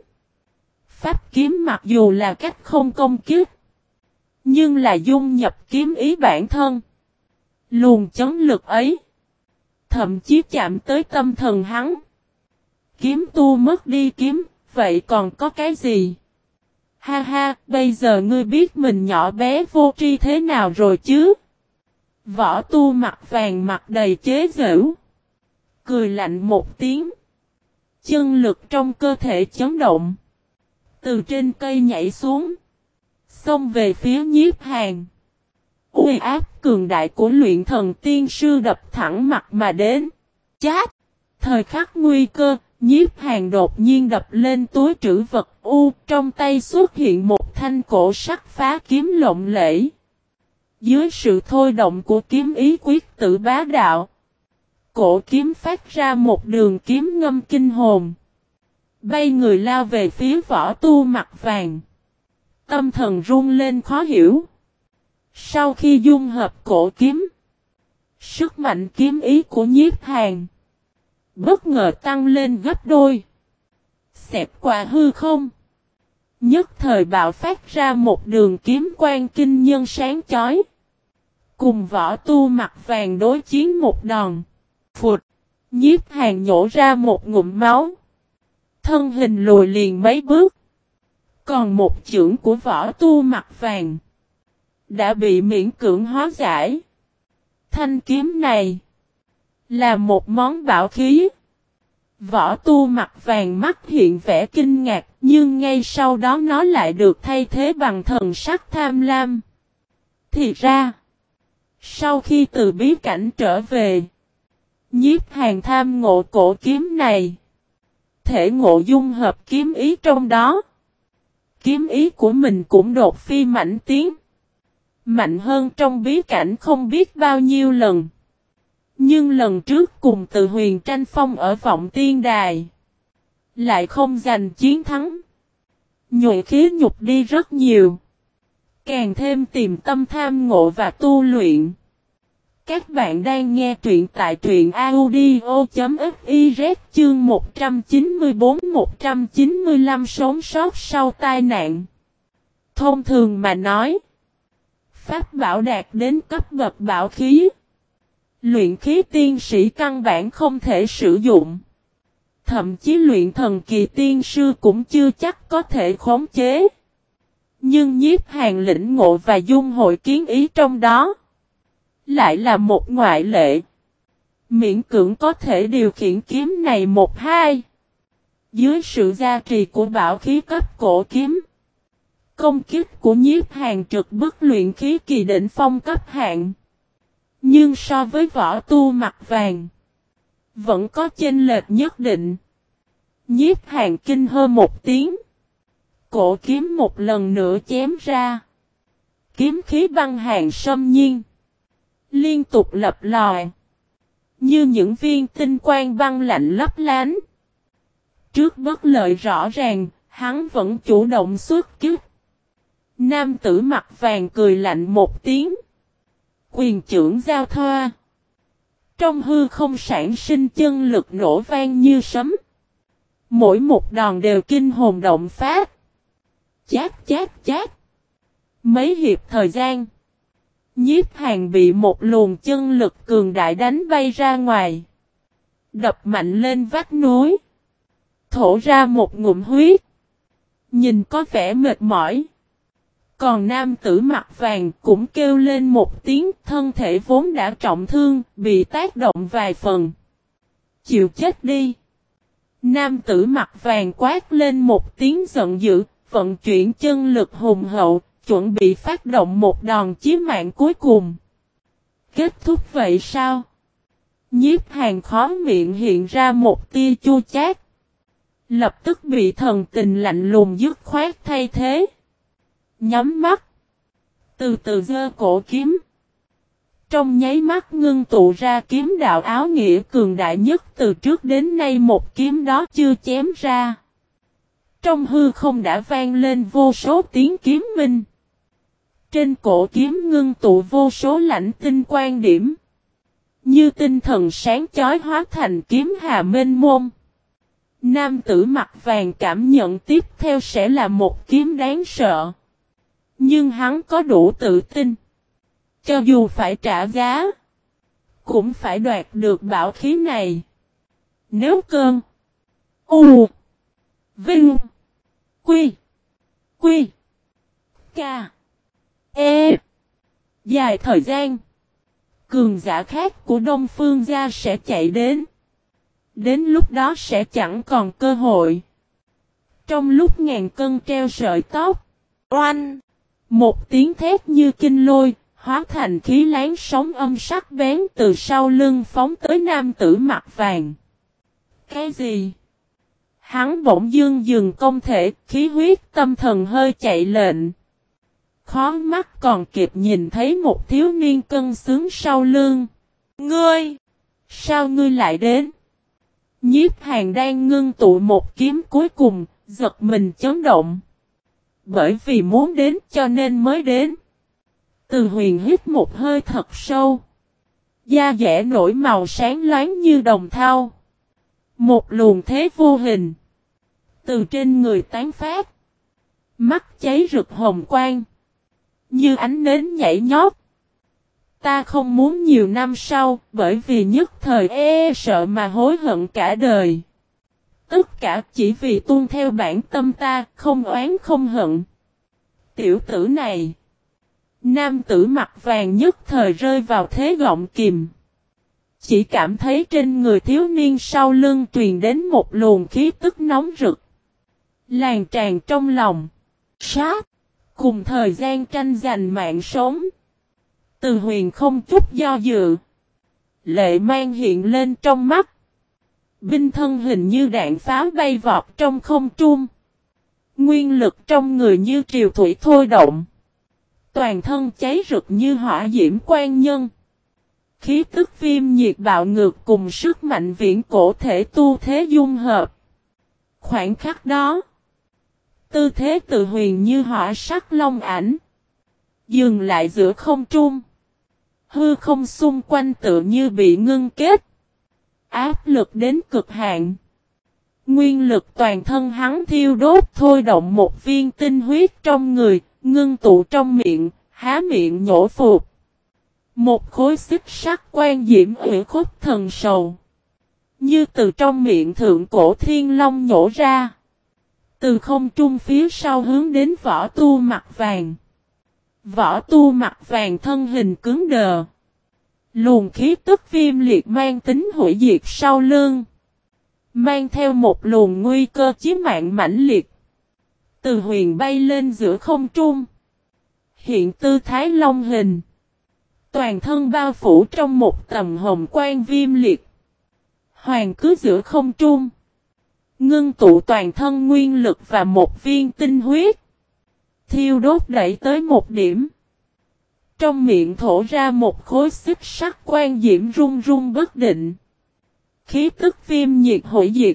Pháp kiếm mặc dù là cách không công kích, nhưng là dung nhập kiếm ý bản thân. Luồng chấn lực ấy thậm chí chạm tới tâm thần hắn. Kiếm tu mất đi kiếm, vậy còn có cái gì? Ha ha, bây giờ ngươi biết mình nhỏ bé vô tri thế nào rồi chứ? Võ Tu mặt vàng mặt đầy chế giễu. Cười lạnh một tiếng. Chân lực trong cơ thể chấn động. Từ trên cây nhảy xuống. Xông về phía Nhiếp Hàn. Uy áp cường đại của luyện thần tiên sư đập thẳng mặt mà đến. Chát! Thời khắc nguy cơ, Nhiếp Hàn đột nhiên đập lên túi trữ vật u, trong tay xuất hiện một thanh cổ sắt phá kiếm lộng lẫy. Dưới sự thôi động của kiếm ý quyết tử bá đạo, cổ kiếm phát ra một đường kiếm ngâm kinh hồn. Bay người lao về phía Võ Tu mặt vàng. Tâm thần run lên khó hiểu. Sau khi dung hợp cổ kiếm, sức mạnh kiếm ý của Nhiếp Hàn bất ngờ tăng lên gấp đôi. Xẹt qua hư không, nhất thời bạo phát ra một đường kiếm quang kinh nhân sáng chói. Cùng Võ Tu mặt vàng đối chiến một đòn. Phụt, Nhiếp Hàn nhổ ra một ngụm máu. Thân hình lùi liền mấy bước. Còn một chưởng của Võ Tu mặt vàng đã bị miễn cưỡng hóa giải. Thanh kiếm này là một món bảo khí. Võ Tu mặt vàng mắt hiện vẻ kinh ngạc, nhưng ngay sau đó nó lại được thay thế bằng thần sắc tham lam. Thì ra, sau khi từ bí cảnh trở về, Nhiếp Hàn tham ngộ cổ kiếm này, thể ngộ dung hợp kiếm ý trong đó. Kiếm ý của mình cũng đột phi mạnh tiến, mạnh hơn trong bí cảnh không biết bao nhiêu lần. Nhưng lần trước cùng Từ Huyền tranh phong ở Vọng Tiên Đài, lại không giành chiến thắng. Nhuệ khí nhục đi rất nhiều. Càng thêm tìm tâm tham ngộ và tu luyện. Các bạn đang nghe truyện tại truyện audio.fiz chương một trăm chín mươi bốn một trăm chín mươi lăm sống sót sau tai nạn. Thông thường mà nói, pháp bảo đạt đến cấp bậc bảo khí, luyện khí tiên sĩ căn bản không thể sử dụng. Thậm chí luyện thần kỳ tiên sư cũng chưa chắc có thể khống chế. Nhưng Nhiếp Hàn lĩnh ngộ và dung hội kiến ý trong đó lại là một ngoại lệ. Miễn cưỡng có thể điều khiển kiếm này một hai. Dưới sự gia trì của bảo khí cấp cổ kiếm, công kích của Nhiếp Hàn trực bức luyện khí kỳ đỉnh phong cấp hạng. Nhưng so với Võ Tu mặt vàng, vẫn có chênh lệch nhất định. Nhiếp Hàn kinh hơ một tiếng. Cổ kiếm một lần nữa chém ra. Kiếm khí băng hàn xâm nhiên, liên tục lập lòi, như những viên tinh quang băng lạnh lấp lánh. Trước bất lợi rõ ràng, hắn vẫn chủ động xuất kích. Nam tử mặt vàng cười lạnh một tiếng. Quyền chưởng giao thoa. Trong hư không sản sinh chân lực nổ vang như sấm. Mỗi một đòn đều kinh hồn động phát. Chát chát chát. Mấy hiệp thời gian, Nhiếp Hàn bị một luồng chân lực cường đại đánh bay ra ngoài. Đập mạnh lên vách núi. Thổ ra một ngụm huyết. Nhìn có vẻ mệt mỏi. Còn nam tử mặt vàng cũng kêu lên một tiếng, thân thể vốn đã trọng thương, bị tác động vài phần. Chịu chết đi. Nam tử mặt vàng quát lên một tiếng giận dữ, vận chuyển chân lực hùng hậu, chuẩn bị phát động một đòn chí mạng cuối cùng. Kết thúc vậy sao? Nhiếp Hàn khó miệng hiện ra một tia chua chát. Lập tức bị thần tình lạnh lùng dứt khoát thay thế. Nhắm mắt, từ từ giơ cổ kiếm. Trong nháy mắt ngưng tụ ra kiếm đạo áo nghĩa cường đại nhất từ trước đến nay một kiếm đó chưa chém ra. Trong hư không đã vang lên vô số tiếng kiếm minh. Trên cổ kiếm ngưng tụ vô số lãnh tinh quan điểm. Như tinh thần sáng chói hóa thành kiếm hà mênh mông. Nam tử mặt vàng cảm nhận tiếp theo sẽ là một kiếm đáng sợ. Nhưng hắn có đủ tự tin. Cho dù phải trả giá, cũng phải đoạt được bảo khí này. Nếu cơn U Vinh Quy Quy Ca E dài thời gian, cường giả khác của Đông Phương gia sẽ chạy đến. Đến lúc đó sẽ chẳng còn cơ hội. Trong lúc ngàn cân treo sợi tóc, oanh, một tiếng thét như kinh lôi, hóa thành khí láng sóng âm sắc bén từ sau lưng phóng tới nam tử mặt vàng. Cái gì? Hắn bỗng dưng dừng công thể, khí huyết tâm thần hơi chạy lệnh. Khó mắt còn kịp nhìn thấy một thiếu niên cân xứng sau lưng. Ngươi! Sao ngươi lại đến? Nhiếp Hàn đang ngưng tụ một kiếm cuối cùng, giật mình chấn động. Bởi vì muốn đến cho nên mới đến. Từ Huyền hít một hơi thật sâu. Da dẻ nổi màu sáng loáng như đồng thau. Một luồng thế vô hình. Từ trên người tán phát. Mắt cháy rực hồng quang. Như ánh nến nhảy nhót. Ta không muốn nhiều năm sau, bởi vì nhất thời e sợ mà hối hận cả đời. Tất cả chỉ vì tuân theo bản tâm ta, không oán không hận. Tiểu tử này. Nam tử mặt vàng nhất thời rơi vào thế gọng kìm. Chỉ cảm thấy trên người thiếu niên sau lưng truyền đến một luồng khí tức nóng rực. Làn tràn trong lòng. Sát. Cùng thời gian tranh giành mạng sống. Từ Huyền không chút do dự. Lệ mang hiện lên trong mắt. Binh thân hình như đạn pháo bay vọt trong không trung. Nguyên lực trong người như triều thủy thôi động. Toàn thân cháy rực như hỏa diễm quan nhân. Khí tức viêm nhiệt bạo ngược cùng sức mạnh viễn cổ thể tu thế dung hợp. Khoảnh khắc đó. Tư thế Từ Huyền như hỏa sắc long ảnh. Dừng lại giữa không trung. Hư không xung quanh tự như bị ngưng kết. Áp lực đến cực hạn. Nguyên lực toàn thân hắn thiêu đốt thôi động một viên tinh huyết trong người, ngưng tụ trong miệng, há miệng nhổ phục. Một khối xích sắc quan diễm ủy khúc thần sầu. Như từ trong miệng thượng cổ thiên long nhổ ra. Từ không trung phía sau hướng đến võ tu mặt vàng. Võ tu mặt vàng thân hình cứng đờ. Luồng khí tức viêm liệt mang tính hủy diệt sau lưng. Mang theo một luồng nguy cơ chí mạng mãnh liệt. Từ Huyền bay lên giữa không trung. Hiện tư thái long hình. Toàn thân bao phủ trong một tầm hồng quang viêm liệt. Hoàng cứ giữa không trung. Ngưng tụ toàn thân nguyên lực và một viên tinh huyết. Thiêu đốt đẩy tới một điểm. Trong miệng thổ ra một khối xích sắc quan diễm rung rung bất định. Khí tức viêm nhiệt hủy diệt.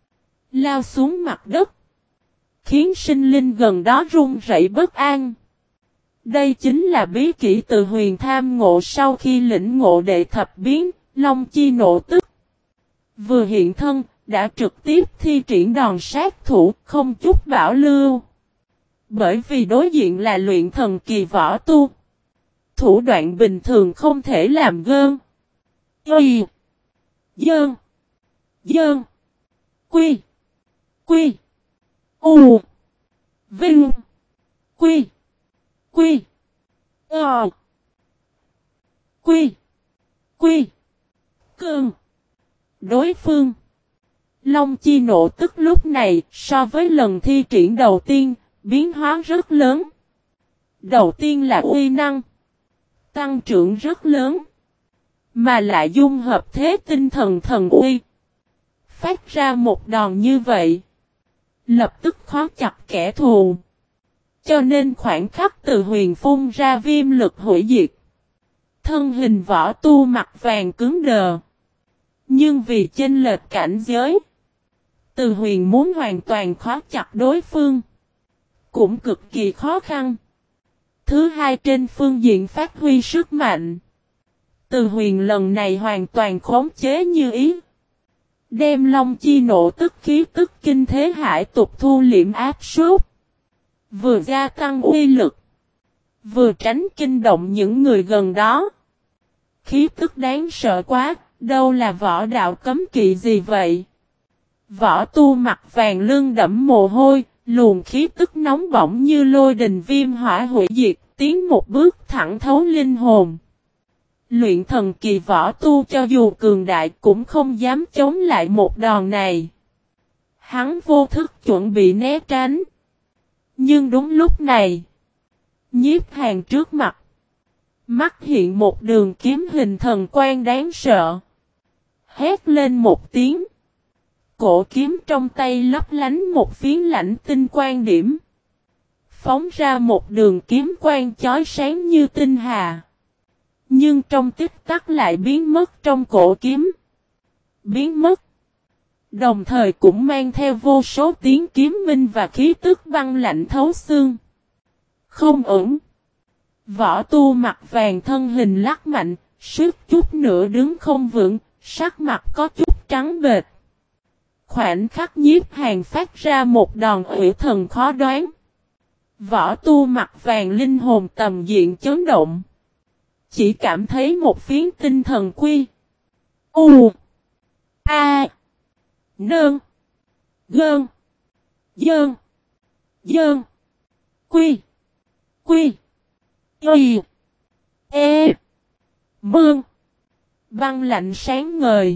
Lao xuống mặt đất. Khiến sinh linh gần đó run rẩy bất an. Đây chính là bí kỹ Từ Huyền tham ngộ sau khi lĩnh ngộ đệ thập biến, Long Chi nộ tức. Vừa hiện thân, đã trực tiếp thi triển đòn sát thủ, không chút bảo lưu. Bởi vì đối diện là luyện thần kỳ võ tu. Thủ đoạn bình thường không thể làm gơn. Y. Dơn. Dơn. Quy. Quy. U. Vinh. Quy. Quy. Ờ. Quy. Quy. Cơn. Đối phương. Long Chi nộ tức lúc này so với lần thi triển đầu tiên, biến hóa rất lớn. Đầu tiên là uy năng. Tăng trưởng rất lớn. Mà lại dung hợp thế tinh thần thần uy. Phát ra một đòn như vậy. Lập tức khó chặt kẻ thù. Cho nên khoảng khắc Từ Huyền phun ra viêm lực hủy diệt. Thân hình võ tu mặt vàng cứng đờ. Nhưng vì chênh lệch cảnh giới. Từ Huyền muốn hoàn toàn khó chặt đối phương. Cũng cực kỳ khó khăn. Thứ hai trên phương diện phát huy sức mạnh. Từ Huyền lần này hoàn toàn khống chế như ý. Đem Long Chi nộ tức khí tức kinh thế hải tục thu liễm áp suất. Vừa gia tăng uy lực. Vừa tránh kinh động những người gần đó. Khí tức đáng sợ quá, đâu là võ đạo cấm kỵ gì vậy? Võ tu mặt vàng lưng đẫm mồ hôi, luồng khí tức nóng bỏng như lôi đình viêm hỏa hủy diệt, tiến một bước thẳng thấu linh hồn. Luyện thần kỳ võ tu cho dù cường đại cũng không dám chống lại một đòn này. Hắn vô thức chuẩn bị né tránh. Nhưng đúng lúc này, Nhiếp Hàn trước mặt, mắt hiện một đường kiếm hình thần quan đáng sợ. Hét lên một tiếng. cổ kiếm trong tay lấp lánh một phiến lạnh tinh quang điểm. Phóng ra một đường kiếm quang chói sáng như tinh hà. Nhưng trong tích tắc lại biến mất trong cổ kiếm. Biến mất. Đồng thời cũng mang theo vô số tiếng kiếm minh và khí tức băng lạnh thấu xương. Không ổn. Võ Tu mặt vàng thân hình lắc mạnh, suýt chút nữa đứng không vững, sắc mặt có chút trắng bệch. Khoảnh khắc Nhiếp Hàn phát ra một đòn ủy thần khó đoán. Võ Tu mặt vàng linh hồn tầm diện chấn động. Chỉ cảm thấy một phiến tinh thần quy. U. A. Nơn. Gơn. Dơn. Dơn. Quy. Quy. Y. E. Mương. Băng lạnh sáng ngời.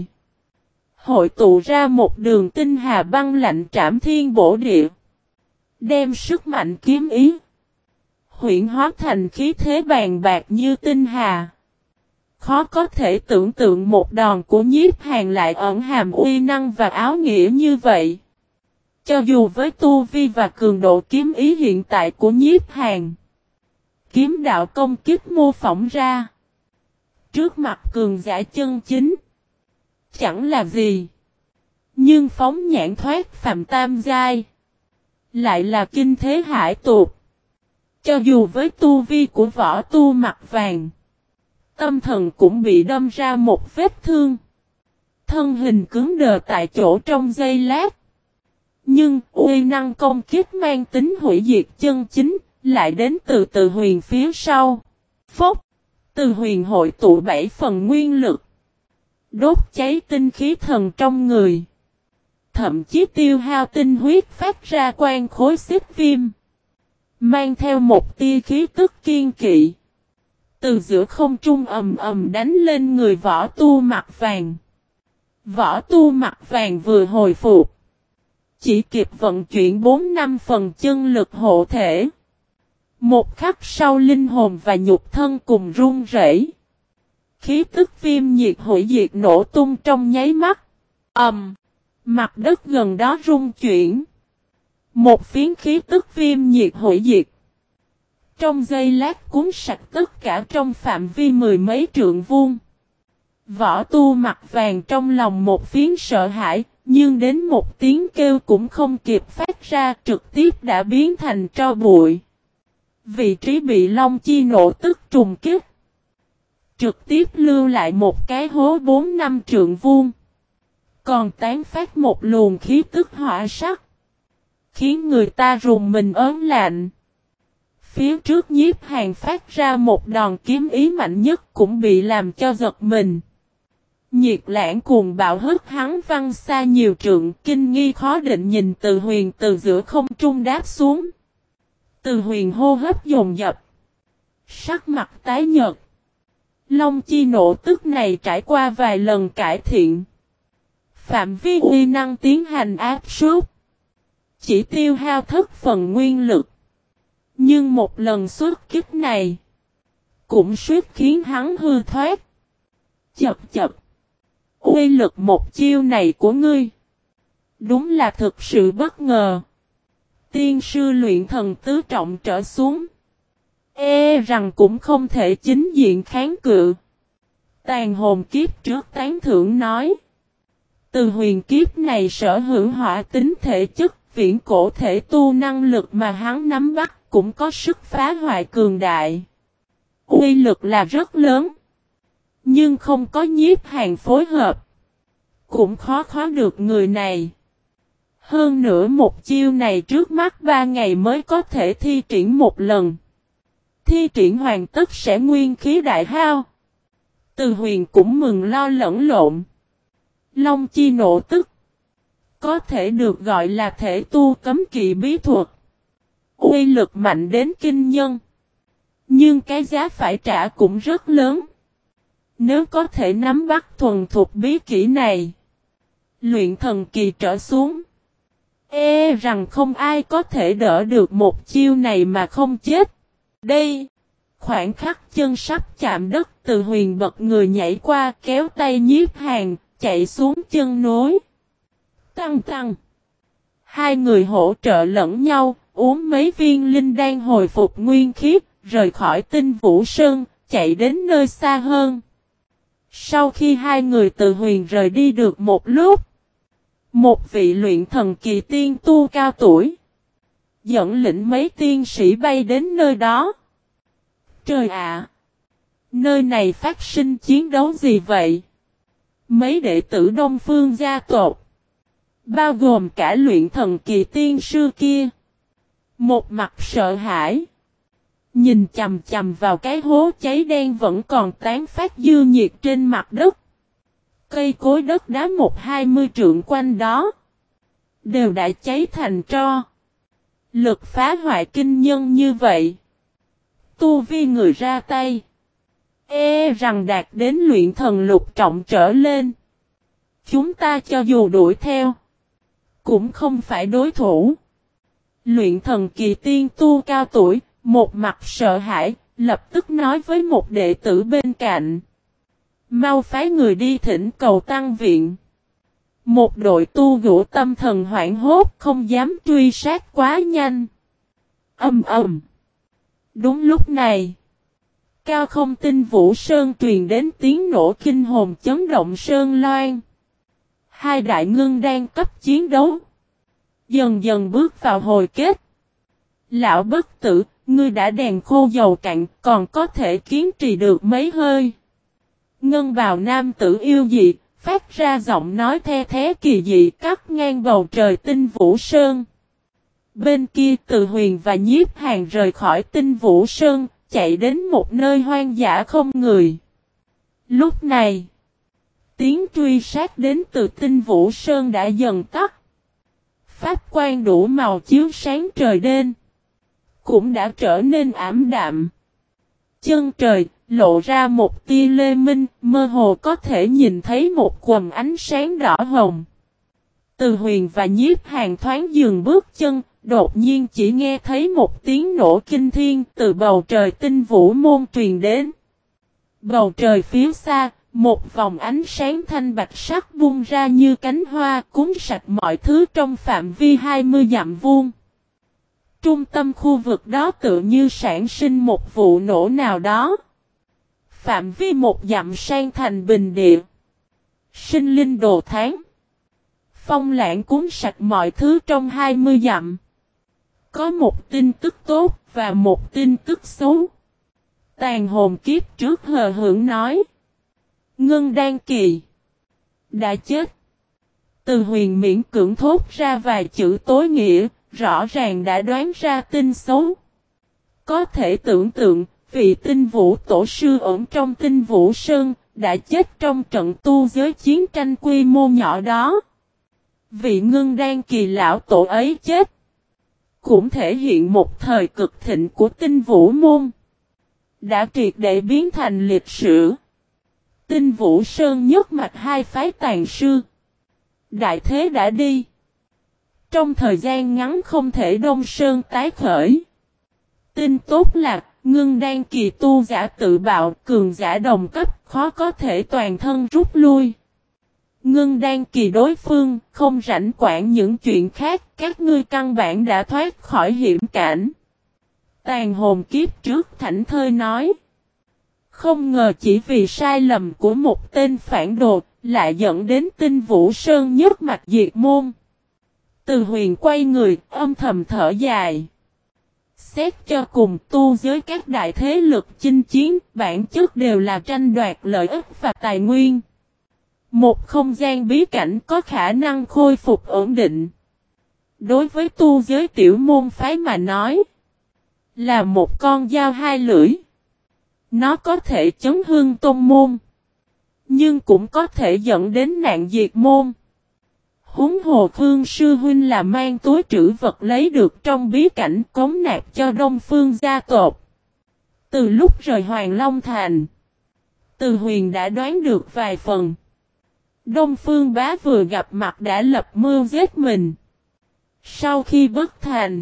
Hội tụ ra một đường tinh hà băng lạnh trảm thiên bổ địa. Đem sức mạnh kiếm ý. Huyễn hóa thành khí thế bàn bạc như tinh hà. Khó có thể tưởng tượng một đòn của Nhiếp Hàn lại ẩn hàm uy năng và áo nghĩa như vậy. Cho dù với tu vi và cường độ kiếm ý hiện tại của Nhiếp Hàn. Kiếm đạo công kích mô phỏng ra. Trước mặt cường giả chân chính. Chẳng là gì. Nhưng phóng nhãn thoát phàm tam giai. Lại là kinh thế hải tuột. Cho dù với tu vi của Võ Tu mặt vàng. Tâm thần cũng bị đâm ra một vết thương. Thân hình cứng đờ tại chỗ trong giây lát. Nhưng uy năng công kích mang tính hủy diệt chân chính. Lại đến từ từ huyền phía sau. Phốc. Từ huyền hội tụ bảy phần nguyên lực. Đốt cháy tinh khí thần trong người. Thậm chí tiêu hao tinh huyết phát ra quang khối xích viêm. Mang theo một tia khí tức kiên kỵ. Từ giữa không trung ầm ầm đánh lên người Võ Tu mặt vàng. Võ Tu mặt vàng vừa hồi phục. Chỉ kịp vận chuyển bốn năm phần chân lực hộ thể. Một khắc sau linh hồn và nhục thân cùng run rẩy. Khí tức viêm nhiệt hủy diệt nổ tung trong nháy mắt. Ầm. Um, mặt đất gần đó rung chuyển. Một phiến khí tức viêm nhiệt hủy diệt. Trong giây lát cuốn sạch tất cả trong phạm vi mười mấy trượng vuông. Võ Tu mặt vàng trong lòng một phiến sợ hãi, nhưng đến một tiếng kêu cũng không kịp phát ra, trực tiếp đã biến thành tro bụi. Vị trí bị Long Chi nổ tức trùng kích. Trực tiếp lưu lại một cái hố bốn năm trượng vuông. Còn tán phát một luồng khí tức hỏa sắc. Khiến người ta rùng mình ớn lạnh. Phía trước Nhiếp Hàn phát ra một đòn kiếm ý mạnh nhất cũng bị làm cho giật mình. Nhiệt lãng cuồng bạo hất hắn văng xa nhiều trượng, kinh nghi khó định nhìn Từ Huyền từ giữa không trung đáp xuống. Từ Huyền hô hấp dồn dập. Sắc mặt tái nhợt. Long Chi nổ tức này trải qua vài lần cải thiện. Phạm vi uy năng tiến hành áp suất. Chỉ tiêu hao thất phần nguyên lực. Nhưng một lần xuất kích này. Cũng suýt khiến hắn hư thoát. Chập chập. Uy lực một chiêu này của ngươi. Đúng là thực sự bất ngờ. Tiên sư luyện thần tứ trọng trở xuống. E rằng cũng không thể chính diện kháng cự. Tàn hồn kiếp trước tán thưởng nói. Từ huyền kiếp này sở hữu hỏa tính thể chất, viễn cổ thể tu năng lực mà hắn nắm bắt cũng có sức phá hoại cường đại. Uy lực là rất lớn. Nhưng không có Nhiếp Hàn phối hợp. Cũng khó khó được người này. Hơn nữa một chiêu này trước mắt ba ngày mới có thể thi triển một lần. Thi triển hoàn tất sẽ nguyên khí đại hao. Từ huyền cũng mừng lo lẫn lộn. Long Chi nổ tức. Có thể được gọi là thể tu cấm kỵ bí thuật. Uy lực mạnh đến kinh nhân. Nhưng cái giá phải trả cũng rất lớn. Nếu có thể nắm bắt thuần thuộc bí kỹ này. Luyện thần kỳ trở xuống. E rằng không ai có thể đỡ được một chiêu này mà không chết. Đây. Khoảng khắc chân sắp chạm đất, Từ Huyền bật người nhảy qua kéo tay Nhiếp Hàn, chạy xuống chân nối. Tăng tăng. Hai người hỗ trợ lẫn nhau, uống mấy viên linh đan hồi phục nguyên khí, rời khỏi Tinh Vũ Sơn, chạy đến nơi xa hơn. Sau khi hai người từ huyền rời đi được một lúc, một vị luyện thần kỳ tiên tu cao tuổi dẫn lĩnh mấy tiên sĩ bay đến nơi đó. Trời ạ! Nơi này phát sinh chiến đấu gì vậy? Mấy đệ tử Đông Phương gia tộc, bao gồm cả luyện thần kỳ tiên sư kia, một mặt sợ hãi, nhìn chằm chằm vào cái hố cháy đen vẫn còn tán phát dư nhiệt trên mặt đất. Cây cối đất đá một hai mươi trượng quanh đó đều đã cháy thành tro. Lực phá hoại kinh nhân như vậy, tu vi người ra tay e rằng đạt đến luyện thần lục trọng trở lên. Chúng ta cho dù đuổi theo cũng không phải đối thủ. Luyện thần kỳ tiên tu cao tuổi, một mặt sợ hãi, lập tức nói với một đệ tử bên cạnh. Mau phái người đi thỉnh cầu tăng viện. Một đội tu gỗ tâm thần hoảng hốt không dám truy sát quá nhanh. Âm ầm. Đúng lúc này, cao không Tinh Vũ Sơn truyền đến tiếng nổ kinh hồn chấn động sơn loan. Hai đại ngưng đang cấp chiến đấu, dần dần bước vào hồi kết. Lão bất tử, ngươi đã đèn khô dầu cạn, còn có thể kiên trì được mấy hơi. Ngân bào nam tử yêu dị, phát ra giọng nói the thế kỳ dị cắt ngang bầu trời Tinh Vũ Sơn. Bên kia Từ Huyền và Nhiếp Hàn rời khỏi Tinh Vũ Sơn, chạy đến một nơi hoang dã không người. Lúc này, tiếng truy sát đến từ Tinh Vũ Sơn đã dần tắt. Pháp quang đủ màu chiếu sáng trời đêm, cũng đã trở nên ảm đạm. Chân trời lộ ra một tia lê minh, mơ hồ có thể nhìn thấy một quầng ánh sáng đỏ hồng. Từ Huyền và Nhiếp Hàn thoáng dừng bước chân, đột nhiên chỉ nghe thấy một tiếng nổ kinh thiên từ bầu trời Tinh Vũ môn truyền đến. Bầu trời phía xa, một vòng ánh sáng thanh bạch sắc bung ra như cánh hoa cuốn sạch mọi thứ trong phạm vi hai mươi dặm vuông. Trung tâm khu vực đó tự như sản sinh một vụ nổ nào đó. Phạm vi một dặm sang thành bình địa. Sinh linh đồ tháng. Phong lãng cuốn sạch mọi thứ trong hai mươi dặm. Có một tin tức tốt và một tin tức xấu. Tàn hồn kiếp trước hờ hững nói. Ngân Đan Kỳ đã chết. Từ Huyền miễn cưỡng thốt ra vài chữ tối nghĩa, rõ ràng đã đoán ra tin xấu. Có thể tưởng tượng, vị Tinh Vũ tổ sư ẩn trong Tinh Vũ Sơn, đã chết trong trận tu giới chiến tranh quy mô nhỏ đó. Vị Ngân Đan Kỳ lão tổ ấy chết, cũng thể hiện một thời cực thịnh của Tinh Vũ môn, đã triệt để biến thành lịch sử. Tinh Vũ Sơn nhất mạch hai phái tàn sư. Đại thế đã đi. Trong thời gian ngắn không thể Đông Sơn tái khởi. Tin tốt là, Ngân Đan Kỳ tu giả tự bạo, cường giả đồng cấp, khó có thể toàn thân rút lui. Ngân Đan Kỳ đối phương, không rảnh quản những chuyện khác, các ngươi căn bản đã thoát khỏi hiểm cảnh. Tàn hồn kiếp trước thảnh thơi nói. Không ngờ chỉ vì sai lầm của một tên phản đồ, lại dẫn đến Tinh Vũ Sơn nhất mạch diệt môn. Từ Huyền quay người, âm thầm thở dài. Xét cho cùng tu giới các đại thế lực chinh chiến, bản chất đều là tranh đoạt lợi ích và tài nguyên. Một không gian bí cảnh có khả năng khôi phục ổn định. Đối với tu giới tiểu môn phái mà nói, là một con dao hai lưỡi. Nó có thể chấn hương tôn môn, nhưng cũng có thể dẫn đến nạn diệt môn. Huống hồ Khương Sư Huynh là mang túi trữ vật lấy được trong bí cảnh cống nạp cho Đông Phương gia tộc. Từ lúc rời Hoàng Long Thành, Từ Huyền đã đoán được vài phần. Đông Phương bá vừa gặp mặt đã lập mưu giết mình. Sau khi bất thành,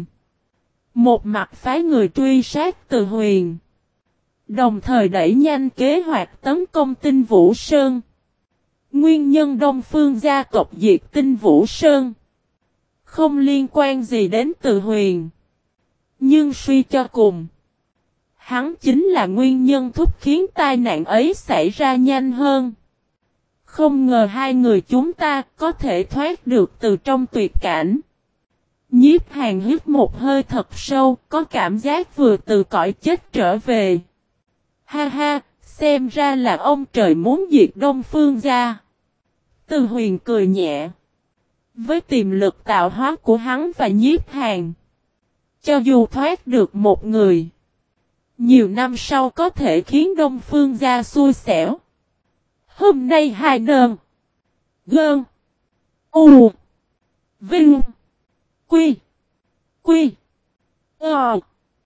một mặt phái người truy sát Từ Huyền, đồng thời đẩy nhanh kế hoạch tấn công Tinh Vũ Sơn. Nguyên nhân Đông Phương gia tộc diệt Tinh Vũ Sơn không liên quan gì đến Từ Huyền. Nhưng suy cho cùng, hắn chính là nguyên nhân thúc khiến tai nạn ấy xảy ra nhanh hơn. Không ngờ hai người chúng ta có thể thoát được từ trong tuyệt cảnh. Nhiếp Hàn hít một hơi thật sâu, có cảm giác vừa từ cõi chết trở về. Ha ha, xem ra là ông trời muốn diệt Đông Phương gia. Từ Huyền cười nhẹ. Với tiềm lực tạo hóa của hắn và Nhiếp Hàn, cho dù thoát được một người, nhiều năm sau có thể khiến Đông Phương gia xui xẻo. Hôm nay hai nơn, gơn, u, vinh, quy, quy, ờ,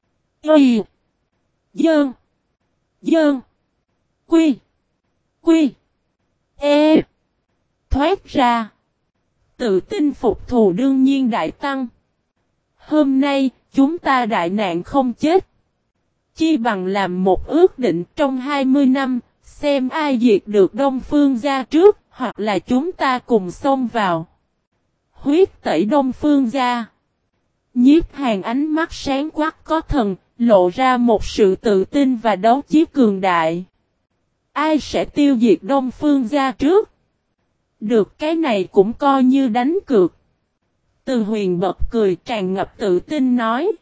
y, dơn, dơn, quy, quy, e, thoát ra. Tự tin phục thù đương nhiên đại tăng. Hôm nay, chúng ta đại nạn không chết. Chi bằng làm một ước định trong hai mươi năm, xem ai diệt được Đông Phương gia trước, hoặc là chúng ta cùng xông vào. Huyết tẩy Đông Phương gia. Nhiếp Hàn ánh mắt sáng quắc có thần, lộ ra một sự tự tin và đấu chí cường đại. Ai sẽ tiêu diệt Đông Phương gia trước? Được, cái này cũng coi như đánh cược. Từ Huyền bật cười tràn ngập tự tin nói.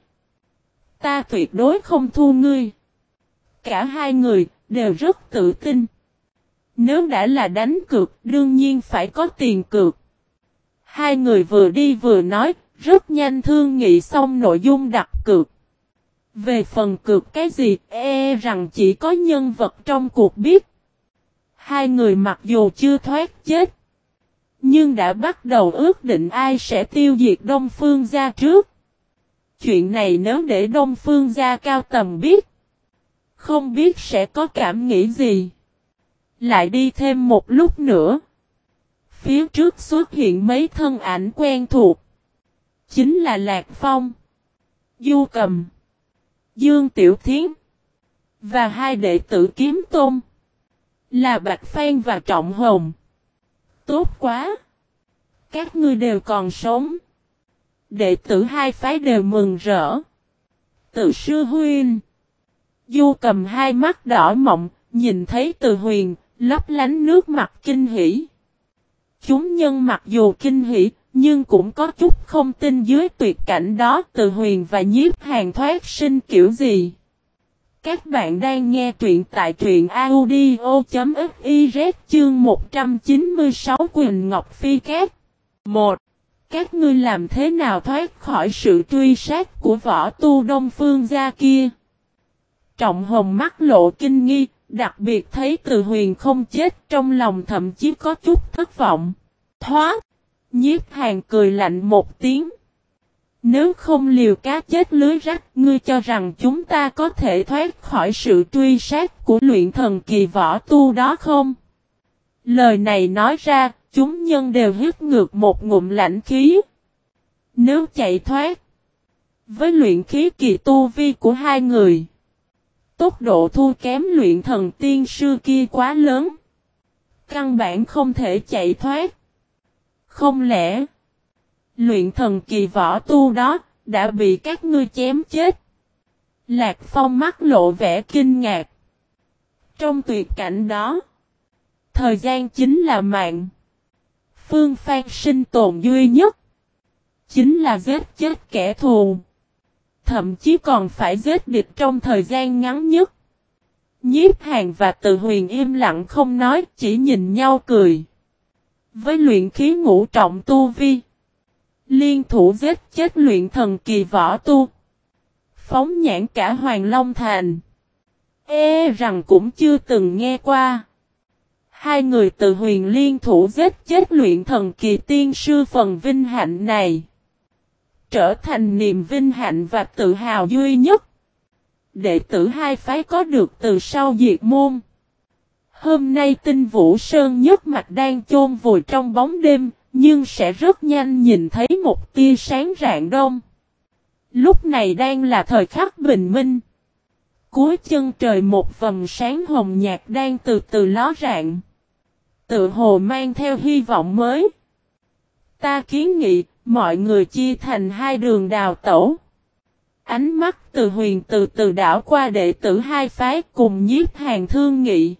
Ta tuyệt đối không thua ngươi. Cả hai người đều rất tự tin. Nếu đã là đánh cược, đương nhiên phải có tiền cược. Hai người vừa đi vừa nói, rất nhanh thương nghị xong nội dung đặt cược. Về phần cược cái gì, e rằng chỉ có nhân vật trong cuộc biết. Hai người mặc dù chưa thoát chết, nhưng đã bắt đầu ước định ai sẽ tiêu diệt Đông Phương gia trước. Chuyện này nếu để Đông Phương gia cao tầm biết, không biết sẽ có cảm nghĩ gì. Lại đi thêm một lúc nữa. Phía trước xuất hiện mấy thân ảnh quen thuộc. Chính là Lạc Phong, Du Cầm, Dương Tiểu Thiến và hai đệ tử Kiếm Tôn là Bạch Phan và Trọng Hồng. Tốt quá! Các ngươi đều còn sống. Đệ tử hai phái đều mừng rỡ. Từ sư huynh. Du Cầm hai mắt đỏ mọng, nhìn thấy Từ Huyền, lấp lánh nước mặt kinh hỉ. Chúng nhân mặc dù kinh hỉ, nhưng cũng có chút không tin dưới tuyệt cảnh đó Từ Huyền và Nhiếp Hàn thoát sinh kiểu gì. Các bạn đang nghe truyện tại truyện audio.fiz chương một trăm chín mươi sáu Quỳnh Ngọc Phi Cát. một. Các ngươi làm thế nào thoát khỏi sự truy sát của võ tu Đông Phương gia kia? Trọng Hồng mắt lộ kinh nghi, đặc biệt thấy Từ Huyền không chết, trong lòng thậm chí có chút thất vọng. Thoát! Nhiếp Hàn cười lạnh một tiếng. Nếu không liều cá chết lưới rách, ngươi cho rằng chúng ta có thể thoát khỏi sự truy sát của luyện thần kỳ võ tu đó không? Lời này nói ra, chúng nhân đều hít ngược một ngụm lãnh khí. Nếu chạy thoát, với luyện khí kỳ tu vi của hai người, tốc độ thua kém luyện thần tiên sư kia quá lớn. Căn bản không thể chạy thoát. Không lẽ luyện thần kỳ võ tu đó đã bị các ngươi chém chết? Lạc Phong mắt lộ vẻ kinh ngạc. Trong tuyệt cảnh đó, thời gian chính là mạng. Phương pháp sinh tồn duy nhất chính là giết chết kẻ thù. Thậm chí còn phải giết địch trong thời gian ngắn nhất. Nhiếp Hàn và Từ Huyền im lặng không nói, chỉ nhìn nhau cười. Với luyện khí ngũ trọng tu vi, liên thủ giết chết luyện thần kỳ võ tu, phóng nhãn cả Hoàng Long Thành, e rằng cũng chưa từng nghe qua. Hai người Từ Huyền liên thủ giết chết luyện thần kỳ tiên sư, phần vinh hạnh này trở thành niềm vinh hạnh và tự hào duy nhất đệ tử hai phái có được từ sau diệt môn. Hôm nay Tinh Vũ Sơn nhất mạch đang chôn vùi trong bóng đêm, nhưng sẽ rất nhanh nhìn thấy một tia sáng rạng đông. Lúc này đang là thời khắc bình minh. Cuối chân trời một vầng sáng hồng nhạt đang từ từ ló rạng. tự hồ mang theo hy vọng mới. Ta kiến nghị, mọi người chia thành hai đường đào tẩu. Ánh mắt Từ Huyền từ từ đảo qua đệ tử hai phái cùng Nhiếp Hàn thương nghị.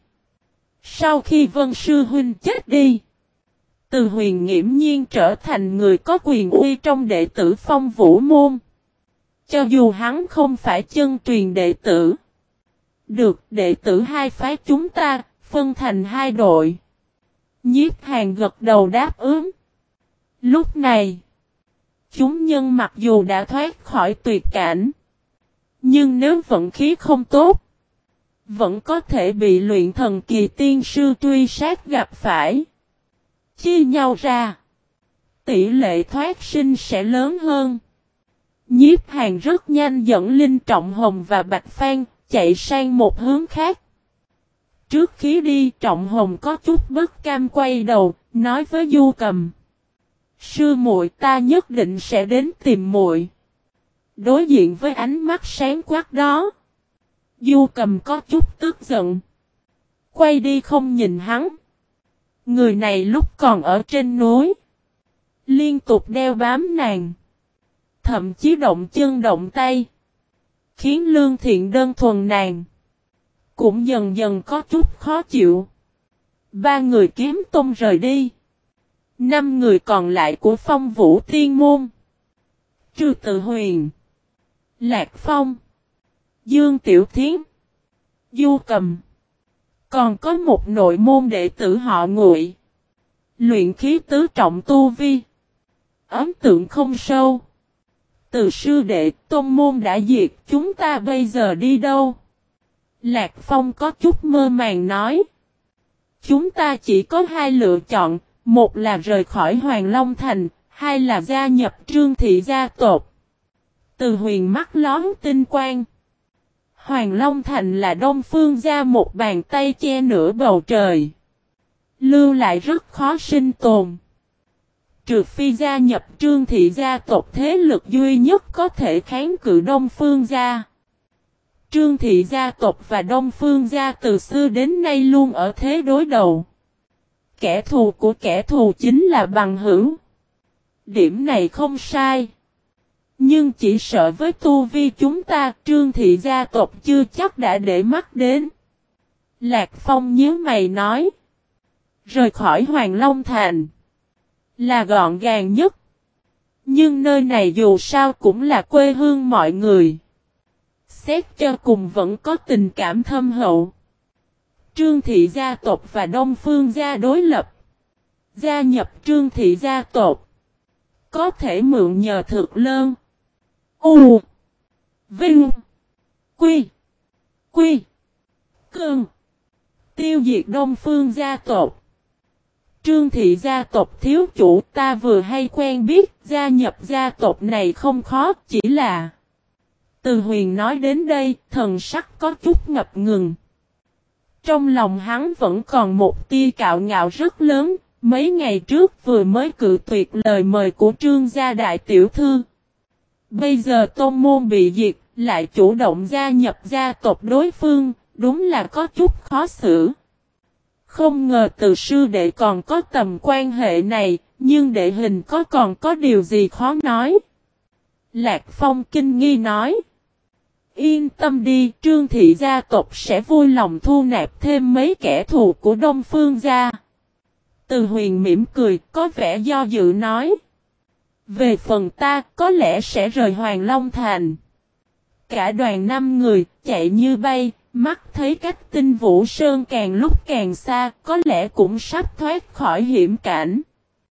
Sau khi Vân Sư Huynh chết đi, Từ Huyền nghiễm nhiên trở thành người có quyền uy trong đệ tử Phong Vũ Môn. Cho dù hắn không phải chân truyền đệ tử. Được, đệ tử hai phái chúng ta, phân thành hai đội. Nhiếp Hàn gật đầu đáp ứng. Lúc này, chúng nhân mặc dù đã thoát khỏi tuyệt cảnh, nhưng nếu vận khí không tốt, vẫn có thể bị luyện thần kỳ tiên sư truy sát gặp phải. Chia nhau ra, tỷ lệ thoát sinh sẽ lớn hơn. Nhiếp Hàn rất nhanh dẫn Linh Trọng Hồng và Bạch Phan chạy sang một hướng khác. Trước khi đi, Trọng Hồng có chút bất cam quay đầu, nói với Du Cầm: sư muội, ta nhất định sẽ đến tìm muội. Đối diện với ánh mắt sáng quắc đó, Du Cầm có chút tức giận, quay đi không nhìn hắn. Người này lúc còn ở trên núi, liên tục đeo bám nàng, thậm chí động chân động tay, khiến Lương Thiện đơn thuần nàng cũng dần dần có chút khó chịu. Ba người kiếm tông rời đi. Năm người còn lại của Phong Vũ Tiên Môn, trừ Từ Huyền, Lạc Phong, Dương Tiểu Thiến, Du Cầm, còn có một nội môn đệ tử họ Ngụy, luyện khí tứ trọng tu vi. Ấn tượng không sâu. Từ sư đệ, tôn môn đã diệt, chúng ta bây giờ đi đâu? Lạc Phong có chút mơ màng nói. Chúng ta chỉ có hai lựa chọn, một là rời khỏi Hoàng Long Thành, hai là gia nhập Trương Thị gia tộc. Từ Huyền mắt lón tinh quang. Hoàng Long Thành là Đông Phương gia một bàn tay che nửa bầu trời. Lưu lại rất khó sinh tồn. Trừ phi gia nhập Trương Thị gia tộc, thế lực duy nhất có thể kháng cự Đông Phương gia. Trương Thị gia tộc và Đông Phương gia từ xưa đến nay luôn ở thế đối đầu. Kẻ thù của kẻ thù chính là bằng hữu. Điểm này không sai. Nhưng chỉ sợ với tu vi chúng ta, Trương Thị gia tộc chưa chắc đã để mắt đến. Lạc Phong nhíu mày nói. Rời khỏi Hoàng Long Thành là gọn gàng nhất. Nhưng nơi này dù sao cũng là quê hương mọi người. Xét cho cùng vẫn có tình cảm thâm hậu. Trương Thị gia tộc và Đông Phương gia đối lập. Gia nhập Trương Thị gia tộc, có thể mượn nhờ thực lơn. U. Vinh. Quy. Quy. Cương. Tiêu diệt Đông Phương gia tộc. Trương Thị gia tộc thiếu chủ, ta vừa hay quen biết, gia nhập gia tộc này không khó, chỉ là... Từ Huyền nói đến đây, thần sắc có chút ngập ngừng. Trong lòng hắn vẫn còn một tia cạo ngạo rất lớn, mấy ngày trước vừa mới cự tuyệt lời mời của Trương gia đại tiểu thư. Bây giờ tôn môn bị diệt, lại chủ động gia nhập gia tộc đối phương, đúng là có chút khó xử. Không ngờ Từ sư đệ còn có tầm quan hệ này, nhưng đệ hình có còn có điều gì khó nói. Lạc Phong kinh nghi nói. Yên tâm đi, Trương Thị gia tộc sẽ vui lòng thu nạp thêm mấy kẻ thù của Đông Phương gia. Từ Huyền mỉm cười, có vẻ do dự nói. Về phần ta, có lẽ sẽ rời Hoàng Long Thành. Cả đoàn năm người, chạy như bay, mắt thấy cách Tinh Vũ Sơn càng lúc càng xa, có lẽ cũng sắp thoát khỏi hiểm cảnh.